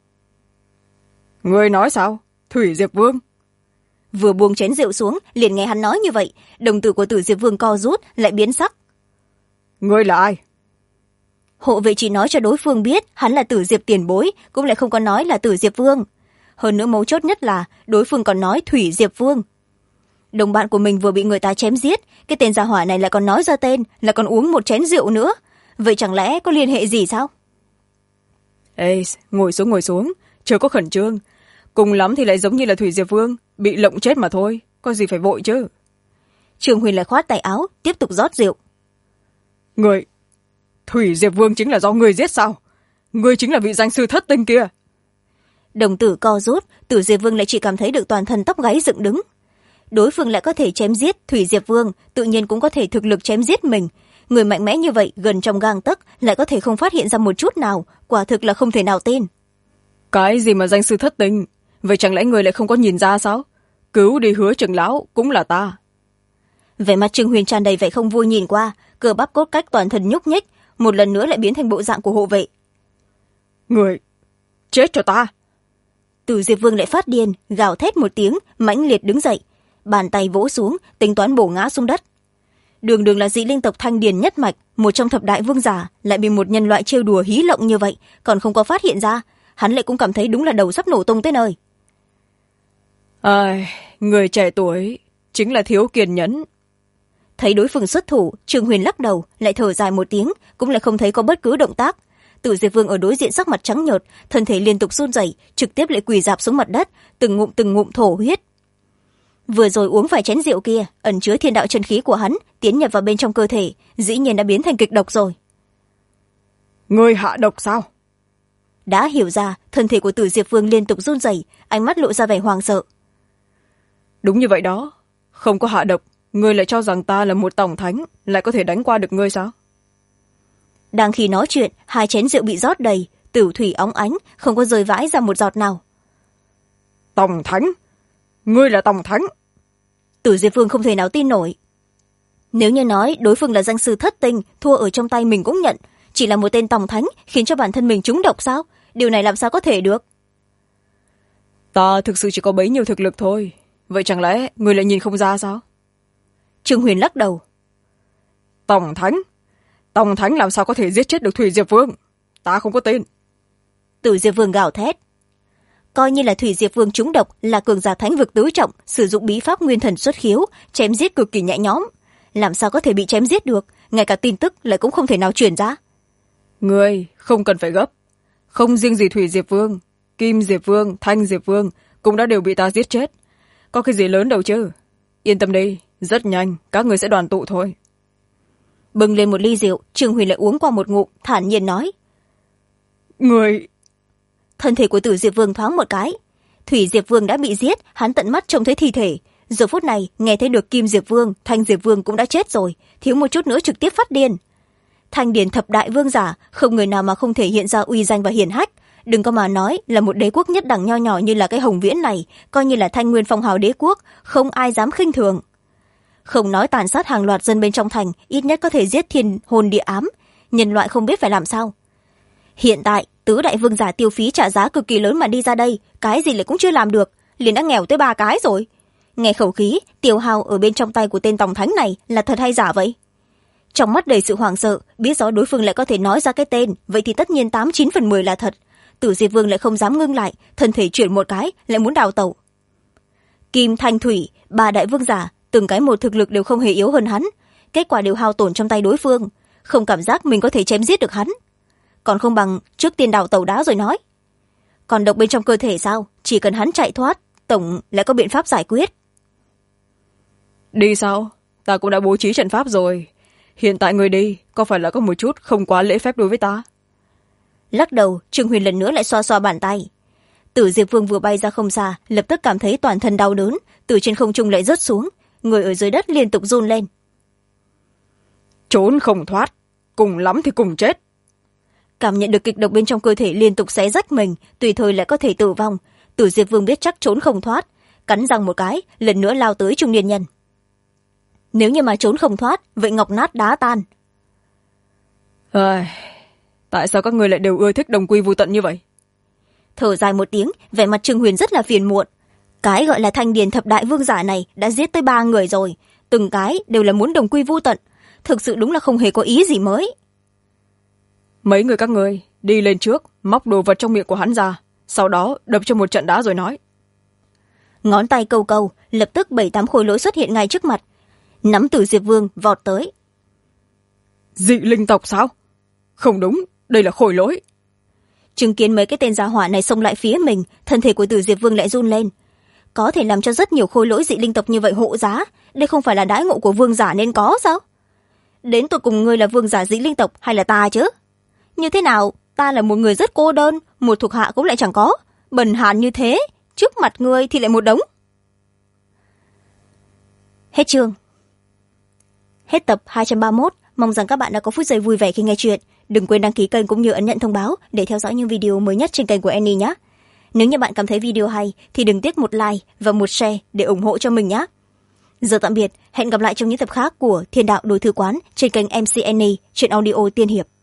Ngươi nói sao? Thủy Diệp Vương? Vừa buông chén rượu xuống, liền nghe hắn nói như vậy, đồng tử của Tử Diệp Vương co rút, lại biến sắc. Ngươi là ai? Hộ vệ chỉ nói cho đối phương biết hắn là Tử Diệp tiền bối, cũng lại không có nói là Tử Diệp Vương. Hơn nữa mấu chốt nhất là đối phương còn nói Thủy Diệp Vương. Đồng bạn của mình vừa bị người ta chém giết, cái tên gia hỏa này lại còn nói ra tên, là còn uống một chén rượu nữa. Vậy chẳng lẽ có liên hệ gì sao? Ê, ngồi xuống, chưa có khẩn trương. Cùng lắm thì lại giống như là Thủy Diệp Vương, bị lộng chết mà thôi, có gì phải vội chứ. Trương Huyền lại khoát tay áo, tiếp tục rót rượu. Người, Thủy Diệp Vương chính là do ngươi giết sao? Ngươi chính là vị danh sư thất tinh kia. Đồng tử co rút, Tử Diệp Vương lại chỉ cảm thấy được toàn thân tóc gáy dựng đứng. Đối phương lại có thể chém giết Thủy Diệp Vương, tự nhiên cũng có thể thực lực chém giết mình. Người mạnh mẽ như vậy, gần trong gang tấc, lại có thể không phát hiện ra một chút nào, quả thực là không thể nào tin. Cái gì mà danh sư thất tinh? Vậy chẳng lẽ người lại không có nhìn ra sao? Cứu đi Hứa trưởng lão cũng là ta. Vẻ mặt Trương Huyền tràn đầy vẻ không vui nhìn qua, cơ bắp cốt cách toàn thân nhúc nhích, một lần nữa lại biến thành bộ dạng của hộ vệ. Người, chết cho ta! Tử Diệp Vương lại phát điên, gào thét một tiếng, mãnh liệt đứng dậy, bàn tay vỗ xuống, tính toán bổ ngã xuống đất. Đường đường là dị linh tộc Thanh Điền nhất mạch, một trong thập đại vương giả, lại bị một nhân loại trêu đùa hí lộng như vậy, còn không có phát hiện ra, hắn lại cũng cảm thấy đúng là đầu sắp nổ tung tới nơi. Ai, người trẻ tuổi chính là thiếu kiên nhẫn. Thấy đối phương xuất thủ, Trương Huyền lắc đầu, lại thở dài một tiếng, cũng lại không thấy có bất cứ động tác. Tử Diệp Vương ở đối diện sắc mặt trắng nhợt, thân thể liên tục run rẩy, trực tiếp lại quỳ rạp xuống mặt đất, từng ngụm thổ huyết. Vừa rồi uống phải chén rượu kia, ẩn chứa thiên đạo chân khí của hắn tiến nhập vào bên trong cơ thể, dĩ nhiên đã biến thành kịch độc rồi. Ngươi hạ độc sao? Đã hiểu ra, thân thể của Tử Diệp Vương liên tục run rẩy, ánh mắt lộ ra vẻ hoang sợ. Đúng như vậy đó, không có hạ độc, ngươi lại cho rằng ta là một tổng thánh, lại có thể đánh qua được ngươi sao? Đang khi nói chuyện, hai chén rượu bị rót đầy, tử thủy óng ánh, không có rơi vãi ra một giọt nào. Tổng thánh? Ngươi là tổng thánh? Tử Diệp Vương không thể nào tin nổi. Nếu như nói đối phương là danh sư thất tinh, thua ở trong tay mình cũng nhận, chỉ là một tên tổng thánh khiến cho bản thân mình trúng độc sao? Điều này làm sao có thể được? Ta thực sự chỉ có bấy nhiêu thực lực thôi. Vậy chẳng lẽ người lại nhìn không ra sao? Trương Huyền lắc đầu. Tổng thánh làm sao có thể giết chết được Thủy Diệp Vương? Ta không có tên. Tử Diệp Vương gào thét. Coi như là Thủy Diệp Vương trúng độc, là cường giả thánh vực tứ trọng, sử dụng bí pháp nguyên thần xuất khiếu, chém giết cực kỳ nhẹ nhõm. Làm sao có thể bị chém giết được? Ngay cả tin tức lại cũng không thể nào truyền ra. Ngươi không cần phải gấp. Không riêng gì Thủy Diệp Vương, Kim Diệp Vương, Thanh Diệp Vương cũng đã đều bị ta giết chết. Có cái gì lớn đâu chứ. Yên tâm đi, rất nhanh các người sẽ đoàn tụ thôi. Bưng lên một ly rượu, Trương Huyền lại uống qua một ngụm, thản nhiên nói. Người... Thân thể của Tử Diệp Vương thoáng một cái. Thủy Diệp Vương đã bị giết, hắn tận mắt trông thấy thi thể. Giờ phút này nghe thấy được Kim Diệp Vương, Thanh Diệp Vương cũng đã chết rồi, thiếu một chút nữa trực tiếp phát điên. Thanh điển thập đại vương giả, không người nào mà không thể hiện ra uy danh và hiển hách. Đừng có mà nói là một đế quốc nhất đẳng nho nhỏ như là cái Hồng Viễn này, coi như là Thanh Nguyên phong hào đế quốc, không ai dám khinh thường. Không nói tàn sát hàng loạt dân bên trong thành, ít nhất có thể giết thiên hồn địa ám, nhân loại không biết phải làm sao. Hiện tại tứ đại vương giả tiêu phí trả giá cực kỳ lớn mà đi ra đây, cái gì lại cũng chưa làm được, liền đã nghèo tới 3 cái rồi. Nghe khẩu khí tiêu hao ở bên trong tay của tên tổng thánh này là thật hay giả vậy? Trong mắt đầy sự hoảng sợ, biết rõ đối phương lại có thể nói ra cái tên, vậy thì tất nhiên 89/10 là thật. Tử Diệp Vương lại không dám ngưng lại, thân thể chuyển một cái lại muốn đào tẩu. Kim, Thanh, Thủy, 3 đại vương giả, từng cái một thực lực đều không hề yếu hơn hắn, kết quả đều hao tổn trong tay đối phương, không cảm giác mình có thể chém giết được hắn. Còn không bằng trước tiên đào tẩu đã rồi nói. Còn độc bên trong cơ thể sao? Chỉ cần hắn chạy thoát, tổng lại có biện pháp giải quyết. Đi sao? Ta cũng đã bố trí trận pháp rồi. Hiện tại người đi có phải là có một chút không quá lễ phép đối với ta? Lắc đầu, Trương Huyền lần nữa lại xoa xoa bàn tay. Tử Diệp Vương vừa bay ra không xa, lập tức cảm thấy toàn thân đau đớn, từ trên không trung lại rớt xuống, người ở dưới đất liên tục run lên. Trốn không thoát, cùng lắm thì cùng chết. Cảm nhận được kịch độc bên trong cơ thể liên tục xé rách mình, tùy thời lại có thể tử vong. Tử Diệp Vương biết chắc trốn không thoát, cắn răng một cái, lần nữa lao tới trung niên nhân. Nếu như mà trốn không thoát, vậy ngọc nát đá tan. Tại sao các người lại đều ưa thích đồng quy vô tận như vậy? Thở dài một tiếng, vẻ mặt Trương Huyền rất là phiền muộn. Cái gọi là Thanh điển thập đại vương giả này đã giết tới 3 người rồi, từng cái đều là muốn đồng quy vô tận, thực sự đúng là không hề có ý gì mới. Mấy người các ngươi đi lên trước, móc đồ vật trong miệng của hắn ra, sau đó đập cho một trận đá rồi nói. Ngón tay câu câu, lập tức 7-8 khối lỗi xuất hiện ngay trước mặt, nắm Tử Diệp Vương vọt tới. Dị linh tộc sao? Không đúng, đây là khối lỗi. Chứng kiến mấy cái tên gia hỏa này xông lại phía mình, thân thể của Tử Diệp Vương lại run lên. Có thể làm cho rất nhiều khối lỗi dị linh tộc như vậy hộ giá, đây không phải là đãi ngộ của vương giả nên có sao? Đến tụi cùng ngươi là vương giả dị linh tộc hay là ta chứ? Như thế nào, ta là một người rất cô đơn, một thuộc hạ cũng lại chẳng có, bần hàn như thế, trước mặt ngươi thì lại một đống. Hết chương. Hết tập 231, mong rằng các bạn đã có phút giây vui vẻ khi nghe chuyện. Đừng quên đăng ký kênh cũng như ấn nhận thông báo để theo dõi những video mới nhất trên kênh của Annie nhé. Nếu như bạn cảm thấy video hay thì đừng tiếc một like và một share để ủng hộ cho mình nhé. Giờ tạm biệt, hẹn gặp lại trong những tập khác của Thiên Đạo Đối Thư Quán trên kênh MC Annie, truyện audio tiên hiệp.